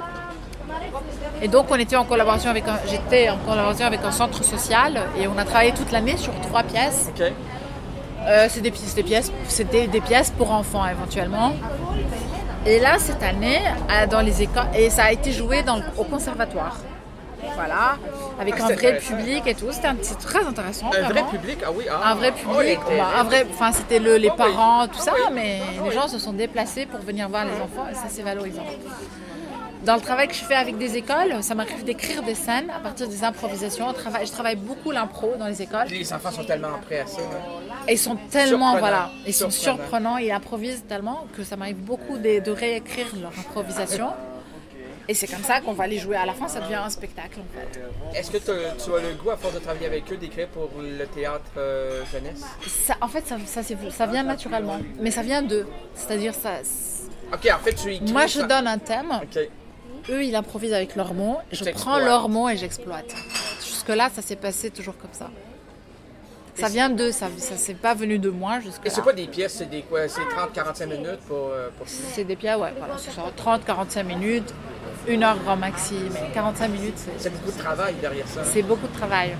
Et donc, on était en collaboration avec un, j'étais en collaboration avec un centre social et on a travaillé toute l'année sur trois pièces. Okay. Euh, c'est des, c'est des pièces, c'était des pièces pour enfants éventuellement. Et là, cette année, dans les écoles, et ça a été joué dans le, au conservatoire. Voilà, avec ah, un vrai public et tout. C'était un, c'est très intéressant. Un vraiment. vrai public, ah oui. Ah, un vrai public. Oh, bah, un vrai, enfin, c'était le, les oh, parents, oui. tout ça, oh, oui. mais oh, les oui. gens se sont déplacés pour venir voir les enfants et ça, c'est valorisant. Dans le travail que je fais avec des écoles, ça m'arrive d'écrire des scènes à partir des improvisations. Je travaille, je travaille beaucoup l'impro dans les écoles. Les enfants sont tellement prêts à ça. Hein. Et ils sont tellement, voilà, ils sont surprenants, ils improvisent tellement que ça m'arrive beaucoup de, de réécrire leur improvisation. Et c'est comme ça qu'on va les jouer. À la fin, ça devient un spectacle, en fait. Est-ce que tu as le goût, à force de travailler avec eux, d'écrire pour le théâtre euh, jeunesse? Ça, en fait, ça, ça, c'est, ça vient naturellement. Mais ça vient d'eux. C'est-à-dire, ça... C'est... OK, en fait, tu écris... Moi, je ça... donne un thème. OK. Eux, ils improvisent avec leurs mots. Je prends leurs mots et j'exploite. Jusque-là, ça s'est passé toujours comme ça. Ça vient d'eux, ça ne s'est pas venu de moi jusque-là. Et c'est pas des pièces, c'est des quoi? C'est trente à quarante-cinq minutes pour... pour... C'est des pièces, ouais, voilà, c'est ça. trente à quarante-cinq minutes, une heure grand maxi, mais quarante-cinq minutes, c'est... C'est beaucoup de travail derrière ça. C'est beaucoup de travail.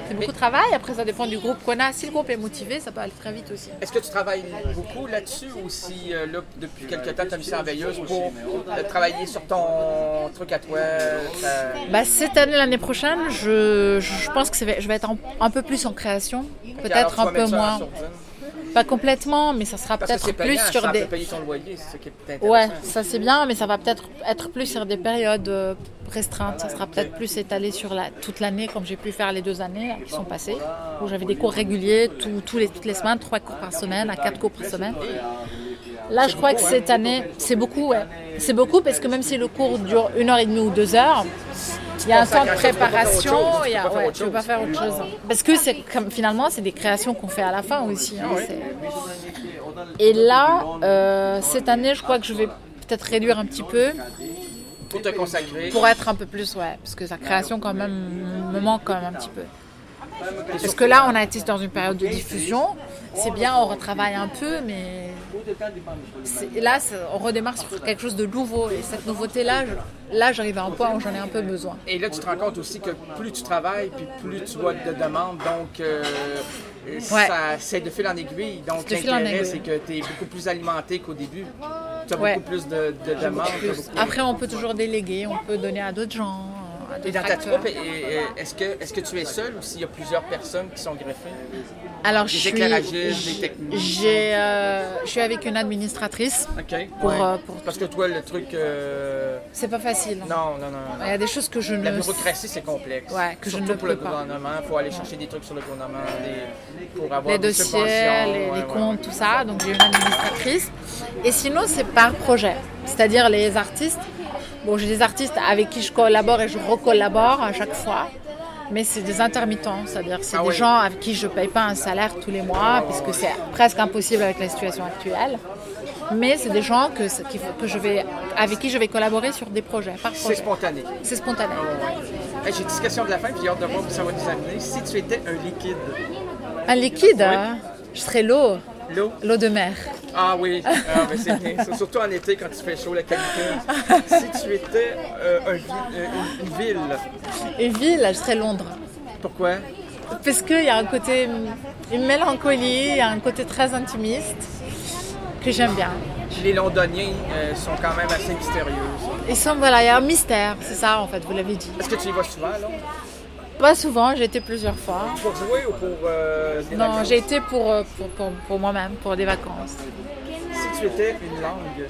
C'est beaucoup de travail. Après, ça dépend du groupe qu'on a. Si le groupe est motivé, ça peut aller très vite aussi. Est-ce que tu travailles beaucoup là-dessus ou si euh, là, depuis quelques temps, tu as mis ça en veilleuse pour euh, travailler sur ton truc à toi? Ça... Bah, cette année, l'année prochaine, je, je pense que je vais être un, un peu plus en création. Peut-être un peu moins. Pas complètement, mais ça sera Parce peut-être que plus payant, sur ça des... peut payer ton loyer, c'est ça qui est intéressant. Ouais, ça c'est bien, mais ça va peut-être être plus sur des périodes euh, restreintes. Ça sera peut-être plus étalé sur la, toute l'année, comme j'ai pu faire les deux années là, qui sont passées, où j'avais des cours réguliers tout, tous les, toutes les semaines, trois cours par semaine, à quatre cours par semaine. Là, je crois que cette année, c'est beaucoup, ouais. C'est beaucoup parce que même si le cours dure une heure et demie ou deux heures, il y a un temps de préparation, il y a, ouais, tu ne peux pas faire autre chose. Parce que c'est comme, finalement, c'est des créations qu'on fait à la fin aussi. Hein, et là, euh, cette année, je crois que je vais peut-être réduire un petit peu. Pour te consacrer. Pour être un peu plus, ouais. Parce que sa création, quand même, me manque quand même un petit peu. Parce que là, on a été dans une période de diffusion. C'est bien, on retravaille un peu, mais là, on redémarre sur quelque chose de nouveau. Et cette nouveauté-là, je... là, j'arrive à un point où j'en ai un peu besoin. Et là, tu te rends compte aussi que plus tu travailles, puis plus tu vois de demandes. Donc, euh, ouais. ça, c'est de fil en aiguille. Donc, l'intérêt, c'est que tu es beaucoup plus alimenté qu'au début. Tu as ouais. beaucoup plus de, de demandes. Plus. Après, on peut toujours déléguer, on peut donner à d'autres gens. Et dans ta troupe, est-ce que, est-ce que tu es seule ou s'il y a plusieurs personnes qui sont greffées? Alors, des je suis, éclairagistes, des techniques? J'ai, euh, je suis avec une administratrice. OK. Pour, ouais. euh, pour... Parce que toi, le truc... Euh... C'est pas facile. Non, non, non, non. Il y a des choses que je ne... La bureaucratie, c'est complexe. Ouais, que Surtout je ne pour le peux pas. gouvernement. Il faut aller chercher des trucs sur le gouvernement, des... pour avoir les des dossiers, subventions. les, ouais, les comptes, ouais. tout ça. Donc, j'ai une administratrice. Et sinon, c'est par projet. C'est-à-dire les artistes. Bon, j'ai des artistes avec qui je collabore et je recollabore à chaque fois, mais c'est des intermittents, c'est-à-dire c'est ah des oui. gens avec qui je ne paye pas un salaire tous les mois, puisque c'est presque impossible avec la situation actuelle. Mais c'est des gens que, que je vais, avec qui je vais collaborer sur des projets, par projet. C'est spontané. C'est spontané. Oh, hey, j'ai une discussion de la fin, puis j'ai hâte de voir où ça va nous amener. Si tu étais un liquide. Un liquide, oui. hein, je serais l'eau. L'eau? L'eau de mer. Ah oui, ah, ben c'est bien. Surtout en été quand il fait chaud, la qualité. Si tu étais euh, un, une, une ville. Une ville, je serais Londres. Pourquoi? Parce qu'il y a un côté, une mélancolie, il y a un côté très intimiste que j'aime bien. Les Londoniens euh, sont quand même assez mystérieux. Ils sont, voilà, il y a un mystère, c'est ça en fait, vous l'avez dit. Est-ce que tu y vas souvent à Londres? Pas souvent, j'ai été plusieurs fois. Pour jouer ou pour euh, des Non, vacances? j'ai été pour, pour, pour, pour moi-même, pour des vacances. Si tu étais une langue?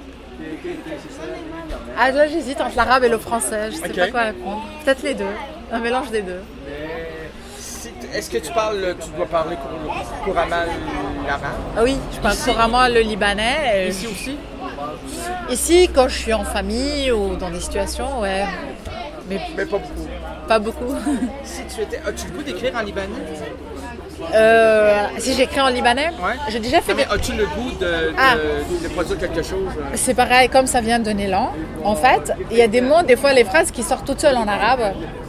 Ah là, j'hésite entre l'arabe et le français, je sais okay. pas quoi répondre. Peut-être les deux, un mélange des deux. Si est-ce que tu parles, tu dois parler couramment l'arabe? Ah oui, je parle Ici, couramment le libanais. Ici aussi? Ici, quand je suis en famille ou dans des situations, ouais. Mais, mais pas beaucoup. Pas beaucoup. Si tu étais, as-tu le goût d'écrire en libanais? Euh, si j'écris en libanais, ouais. j'ai déjà fait. Non, mais as-tu le goût de, de, ah. de, de produire quelque chose? C'est pareil, comme ça vient de l'élan. En fait, il y a des mots, des fois, les phrases qui sortent toutes seules en arabe.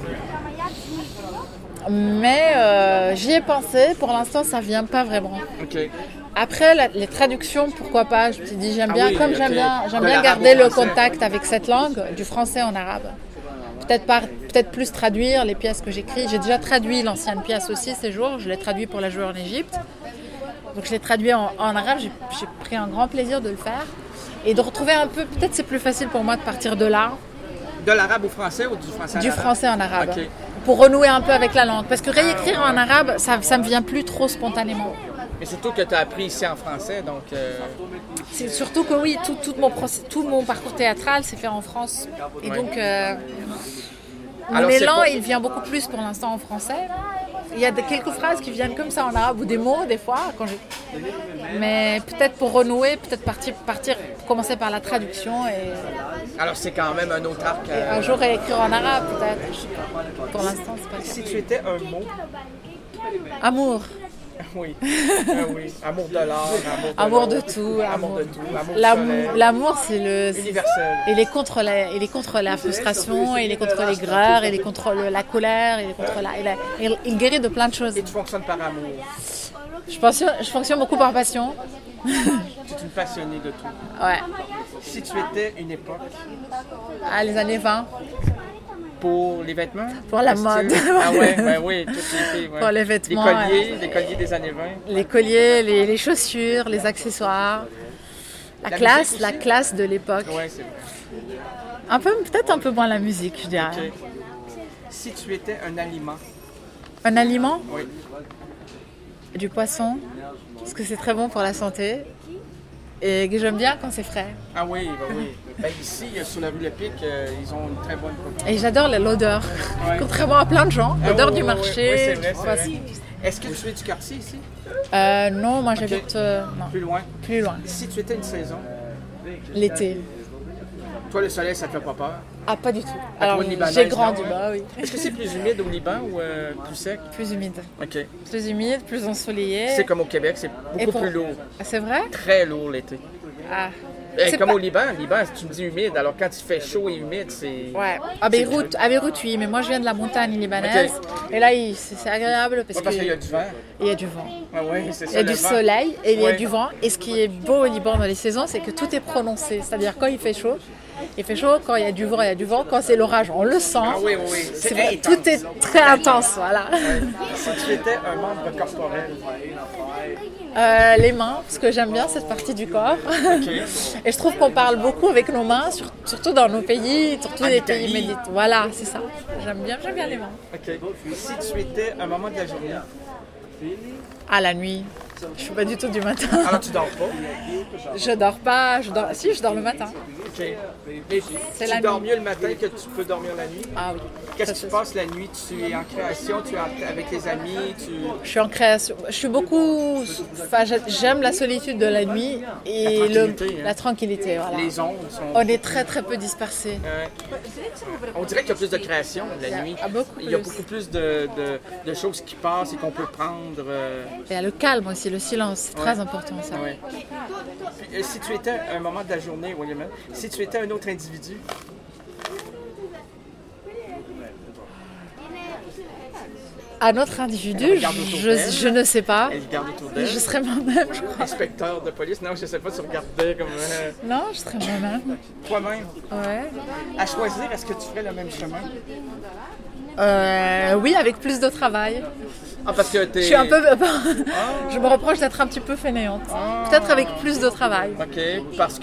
Mais euh, j'y ai pensé. Pour l'instant, ça vient pas vraiment. Okay. Après, la, les traductions, pourquoi pas? Je me suis dit, j'aime bien, ah oui, comme okay. j'aime bien, j'aime de bien garder le contact avec cette langue, du français en arabe. Peut-être, par, peut-être plus traduire les pièces que j'écris. J'ai déjà traduit l'ancienne pièce aussi ces jours. Je l'ai traduit pour la jouer en Égypte. Donc je l'ai traduit en, en arabe. J'ai, j'ai pris un grand plaisir de le faire. Et de retrouver un peu, peut-être c'est plus facile pour moi de partir de là. De l'arabe au français ou du français en Du arabe? français en arabe. Okay. Pour renouer un peu avec la langue. Parce que réécrire en arabe, ça ne me vient plus trop spontanément. Mais surtout que tu as appris ici en français, donc... Euh... C'est surtout que oui, tout, tout, mon, tout mon parcours théâtral s'est fait en France. Et ouais. donc, euh, mon élan, il vient beaucoup plus pour l'instant en français. Il y a de, quelques phrases qui viennent comme ça en arabe, ou des mots des fois. Quand j'ai... Mais peut-être pour renouer, peut-être partir, partir commencer par la traduction. Et... Alors c'est quand même un autre arc. Euh... Un jour réécrire en arabe, peut-être. Je sais pas. Pour l'instant, c'est pas le cas. Si tu étais un mot... Amour. Oui. Ah oui, amour de l'art, amour de, amour de tout, amour, amour de tout, amour l'amour, l'amour c'est le universel. Il est contre la, il est contre la frustration, il est contre l'aigreur, il est contre le, la colère, il est contre la, il, a, il, il guérit de plein de choses. Et tu fonctionnes par amour. Je fonctionne, je fonctionne beaucoup par passion. Tu es une passionnée de tout. Ouais. Si tu étais une époque. Ah, les années vingt. Pour les vêtements? Pour la mode. Ah ouais, ouais, oui, toutes les filles. Ouais. Pour les vêtements. Les colliers, euh, les colliers des années vingt. Les colliers, les, les chaussures, les accessoires. La, la classe, la classe de l'époque. Ouais, c'est vrai. Un peu, peut-être un peu moins la musique, je dirais. Okay. Si tu étais un aliment. Un aliment? Oui. Du poisson, parce que c'est très bon pour la santé. Et que j'aime bien quand c'est frais. Ah oui, bah oui. Ben ici, sur la rue Le Pic, euh, ils ont une très bonne production. Et j'adore l'odeur. Ouais. Contrairement à plein de gens, l'odeur ah, du marché. Oui, c'est vrai, c'est vrai. Est-ce que tu es du quartier ici? Euh, non, moi j'habite... Okay. Euh, non. Plus loin? Plus loin. Si tu étais une saison? L'été. Toi, le soleil, ça te fait pas peur? Ah, pas du tout. Alors, j'ai grandi, bah oui. Est-ce que c'est plus humide au Liban ou euh, plus sec? Plus humide. OK. Plus humide, plus ensoleillé. C'est comme au Québec, c'est beaucoup pour... plus lourd. Ah, c'est vrai? Très lourd l'été. Ah. Eh, comme pas... au Liban, Liban, tu me dis humide, alors quand il fait chaud et humide, c'est... Ouais, à Beyrouth, à Beyrouth, oui, mais moi je viens de la montagne libanaise, okay. Et là, c'est agréable parce, ouais, parce que... qu'il y a du vent. Il y a du vent. Ah ouais, c'est ça, il y a du vent. soleil et il ouais. y a du vent. Et ce qui est beau au Liban dans les saisons, c'est que tout est prononcé. C'est-à-dire quand il fait chaud, il fait chaud, quand il y a du vent, il y a du vent, quand c'est l'orage, on le sent. Ah oui, oui, oui. C'est c'est tout est très intense, voilà. Ouais. Si tu étais un membre corporel? Euh, les mains, parce que j'aime bien cette partie du corps. Okay. Et je trouve qu'on parle beaucoup avec nos mains, sur, surtout dans nos pays, surtout en les Italie. pays méditerranéens. Voilà, c'est ça. J'aime bien, j'aime bien les mains. Okay. Si tu étais un moment de la journée? À la nuit. Je suis pas du tout du matin. Alors tu dors pas? Je dors pas, je dors... si je dors le matin. Ok. Mais tu la dors nuit. Mieux le matin que tu peux dormir la nuit? Ah oui. Qu'est-ce que tu passes la nuit? Tu es en création, tu es en... avec les amis? Tu... Je suis en création. Je suis beaucoup... Enfin, j'aime la solitude de la nuit et la le... tranquillité. Hein. La tranquillité, voilà. Les ondes sont... On est très très peu dispersés. Ouais. On dirait qu'il y a plus de création la nuit. Ah, beaucoup Il y a beaucoup plus de, de, de choses qui passent et qu'on peut prendre. Euh... Il y a le calme aussi, le silence. C'est ouais. très important ça. Ouais. Puis, si tu étais un moment de la journée, William, si tu étais un autre individu, un autre individu, je, je ne sais pas. Elle garde autour d'elle. Je serais moi-même, je crois. Inspecteur de police, non, je ne sais pas, tu regardais comme... Euh... Non, je serais moi-même. Toi-même? Ouais. À choisir, est-ce que tu ferais le même chemin? Euh, oui, avec plus de travail. Ah, parce que t'es... Je suis un peu... je me reproche d'être un petit peu fainéante. Ah. Peut-être avec plus de travail. OK. Parce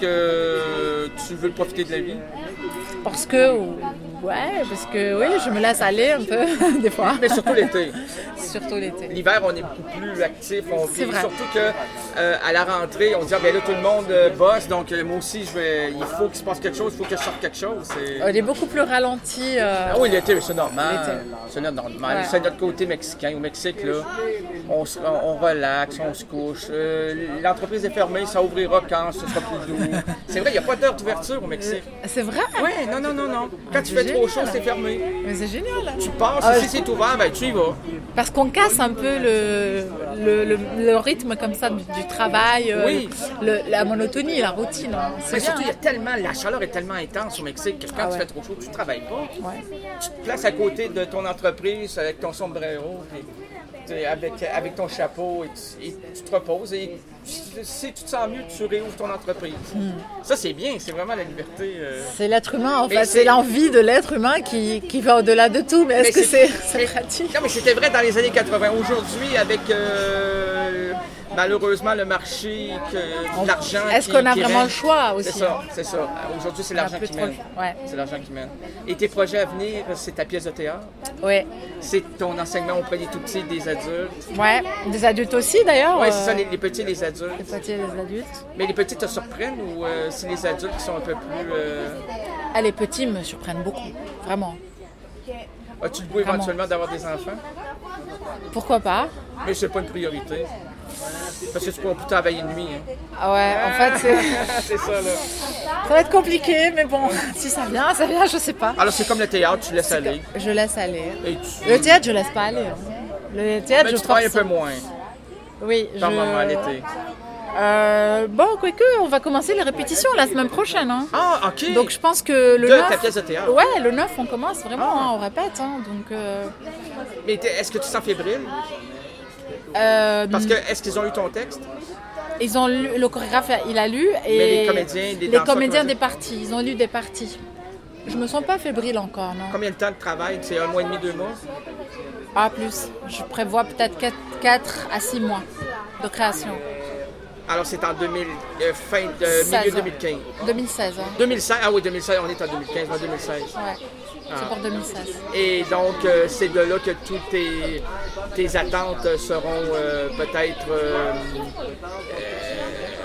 que tu veux profiter de la vie? Parce que... Ouais, parce que oui, je me laisse aller un peu, des fois. Mais surtout l'été. Surtout l'été. L'hiver, on est beaucoup plus actif. On C'est vrai. Surtout qu'à euh, la rentrée, on dit ah, ben là, tout le monde euh, bosse, donc euh, moi aussi, je vais, il faut qu'il se passe quelque chose, il faut que je sorte quelque chose. C'est... On est beaucoup plus ralenti. Euh... Ah oui, l'été, c'est normal. L'été. C'est normal. Ouais. C'est notre côté mexicain. Au Mexique, là, on, se, on relaxe, on se couche. Euh, l'entreprise est fermée, ça ouvrira quand ce sera plus doux. C'est vrai, il n'y a pas d'heure d'ouverture au Mexique. C'est vrai? Oui, non, non, non, non. Quand tu fais trop chaud, c'est fermé. Mais c'est génial. Tu passes, ah, si c'est ouvert, ben tu y vas. Parce qu'on casse un peu le, le, le, le rythme comme ça du, du travail, oui. le, la monotonie, la routine. Mais surtout, il y a tellement, la chaleur est tellement intense au Mexique que quand ah, tu ouais. fais trop chaud, tu ne travailles pas. Ouais. Tu te places à côté de ton entreprise avec ton sombrero, puis avec, avec ton chapeau, et tu, et tu te reposes. Et si tu te sens mieux, tu réouvres ton entreprise. Mm. Ça, c'est bien, c'est vraiment la liberté. Euh... C'est l'être humain, en mais fait. C'est... c'est l'envie de l'être humain qui, qui va au-delà de tout. Mais est-ce mais que c'est, c'est, c'est pratique? Non, mais c'était vrai dans les années quatre-vingts. Aujourd'hui, avec euh, malheureusement le marché, que, l'argent. Est-ce qui, qu'on a qui vraiment règne, le choix aussi? C'est ça, c'est ça. Aujourd'hui, c'est l'argent qui mène. Ouais. C'est l'argent qui mène. Et tes projets à venir, c'est ta pièce de théâtre? Oui. C'est ton enseignement auprès des tout-petits, des adultes? Oui, des adultes aussi d'ailleurs. Oui, c'est ça, les, les petits et les adultes. Les petits et les adultes. Mais les petits te surprennent ou euh, c'est les adultes qui sont un peu plus... Euh... Ah, les petits me surprennent beaucoup, vraiment. As-tu le goût éventuellement d'avoir des enfants? Pourquoi pas? Mais c'est pas une priorité. Parce que tu pourras plus travailler de nuit. Hein. Ah ouais, en fait, c'est... c'est ça, là. Ça va être compliqué, mais bon, si ça vient, ça vient, je sais pas. Alors, c'est comme le théâtre, tu laisses c'est aller. Que... Je laisse aller. Et tu... Le théâtre, je laisse pas aller. Hein. Le théâtre, mais je tu travailles force... un peu moins. Oui, Par je... moment à l'été. Euh, bon, quoique, on va commencer les répétitions la semaine prochaine. Hein. Ah, ok. Donc, je pense que le de neuf... ta pièce de théâtre? Ouais, le neuf, on commence vraiment, ah. hein, on répète. Hein, donc, euh... Mais est-ce que tu sens fébrile? Euh, Parce que, est-ce qu'ils ont lu ton texte? Ils ont lu, le chorégraphe, il a lu. Et mais les comédiens, les, les comédiens des parties, ils ont lu des parties. Je me sens pas fébrile encore, non. Combien de temps de travail? C'est un mois et demi, deux mois? Ah, plus. Je prévois peut-être quatre à six mois de création. Alors, c'est en deux mille, euh, fin de milieu deux mille quinze. deux mille seize, hein. deux mille seize, ah oui, deux mille seize, on est en deux mille quinze, en deux mille seize. Ouais, Ah. c'est pour deux mille seize. Et donc, euh, c'est de là que toutes tes, tes attentes seront euh, peut-être euh, euh,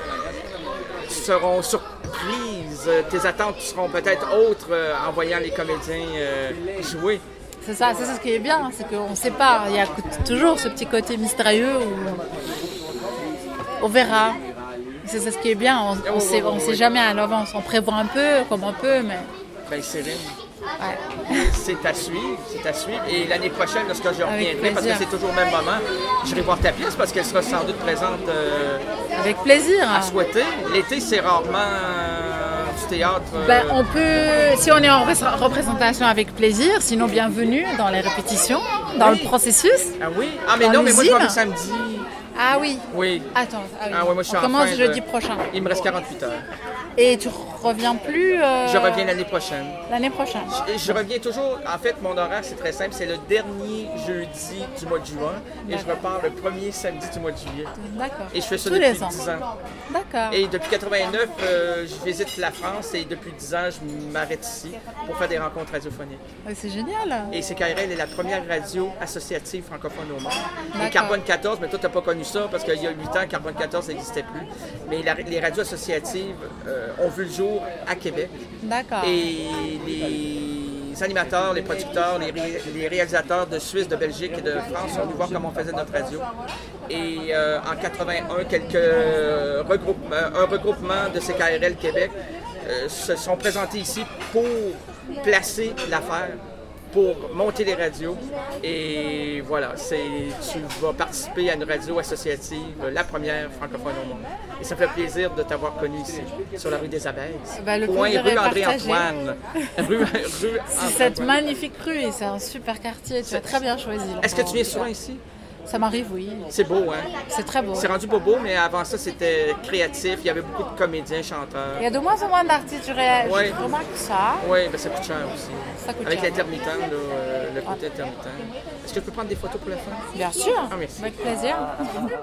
seront surprises. Tes attentes seront peut-être autres euh, en voyant les comédiens euh, jouer. C'est ça, c'est ça ce qui est bien, c'est qu'on ne sait pas. Il y a toujours ce petit côté mystérieux où on verra. C'est ça ce qui est bien, on ne sait, on sait jamais à l'avance. On prévoit un peu, comme on peut, mais... Ben, Céline, ouais. c'est à suivre, c'est à suivre. Et l'année prochaine, lorsque je reviendrai, plaisir. parce que c'est toujours le même moment, j'irai voir ta pièce parce qu'elle sera sans doute présente euh, Avec plaisir. à souhaiter. L'été, c'est rarement euh, du théâtre. euh, Ben, on peut, si on est en ré- représentation avec plaisir, sinon bienvenue dans les répétitions, dans Oui. le processus. Ah oui? Ah, mais Dans non, mais moi, je vais l'usine. le samedi. Ah oui. Oui. Attends, ah oui. Ah ouais, moi, je suis on en commence fin de- jeudi prochain. Il me reste quarante-huit heures. Et tu reviens plus euh, Je reviens l'année prochaine. l'année prochaine. Et je reviens toujours, en fait, mon horaire, c'est très simple, c'est le dernier jeudi du mois de juin et je repars le premier samedi du mois de juillet. D'accord. Et je fais ça Tous depuis les ans. dix ans. D'accord. Et depuis quatre-vingt-neuf, euh, je visite la France et depuis dix ans, je m'arrête ici pour faire des rencontres radiophoniques. Ouais, c'est génial. Et C K R L est la première radio associative francophone au monde. Et D'accord. Carbone quatorze, mais toi, tu n'as pas connu ça parce qu'il y a huit ans, Carbone quatorze n'existait plus. Mais la- les radios associatives euh, ont vu le jour à Québec. D'accord. Et les animateurs, les producteurs, les, ré- les réalisateurs de Suisse, de Belgique et de France sont venus voir comment on faisait notre radio. Et euh, en quatre-vingt-un, quelques euh, regroupements, un regroupement de C K R L Québec euh, se sont présentés ici pour placer l'affaire, pour monter les radios. Et voilà, c'est, tu vas participer à une radio associative, la première francophone au monde. Et ça fait plaisir de t'avoir connu ici, sur la rue des Abeilles. Ben, le Coin plaisir rue est André-Antoine. rue, rue C'est André-Antoine. cette magnifique rue et c'est un super quartier. Tu as très bien choisi. Est-ce que tu viens Laurent. souvent ici? Ça m'arrive, oui. C'est beau, hein? C'est très beau. C'est rendu bobo, mais avant ça, c'était créatif. Il y avait beaucoup de comédiens, chanteurs. Il y a de moins en moins d'artistes. Je, ré... Ouais. je remarque ça. Oui, ben ça coûte cher aussi. Ça coûte Avec cher. l'intermittent, là, euh, le côté intermittent. Est-ce que je peux prendre des photos pour la fin? Bien sûr. Ah, merci. Avec plaisir.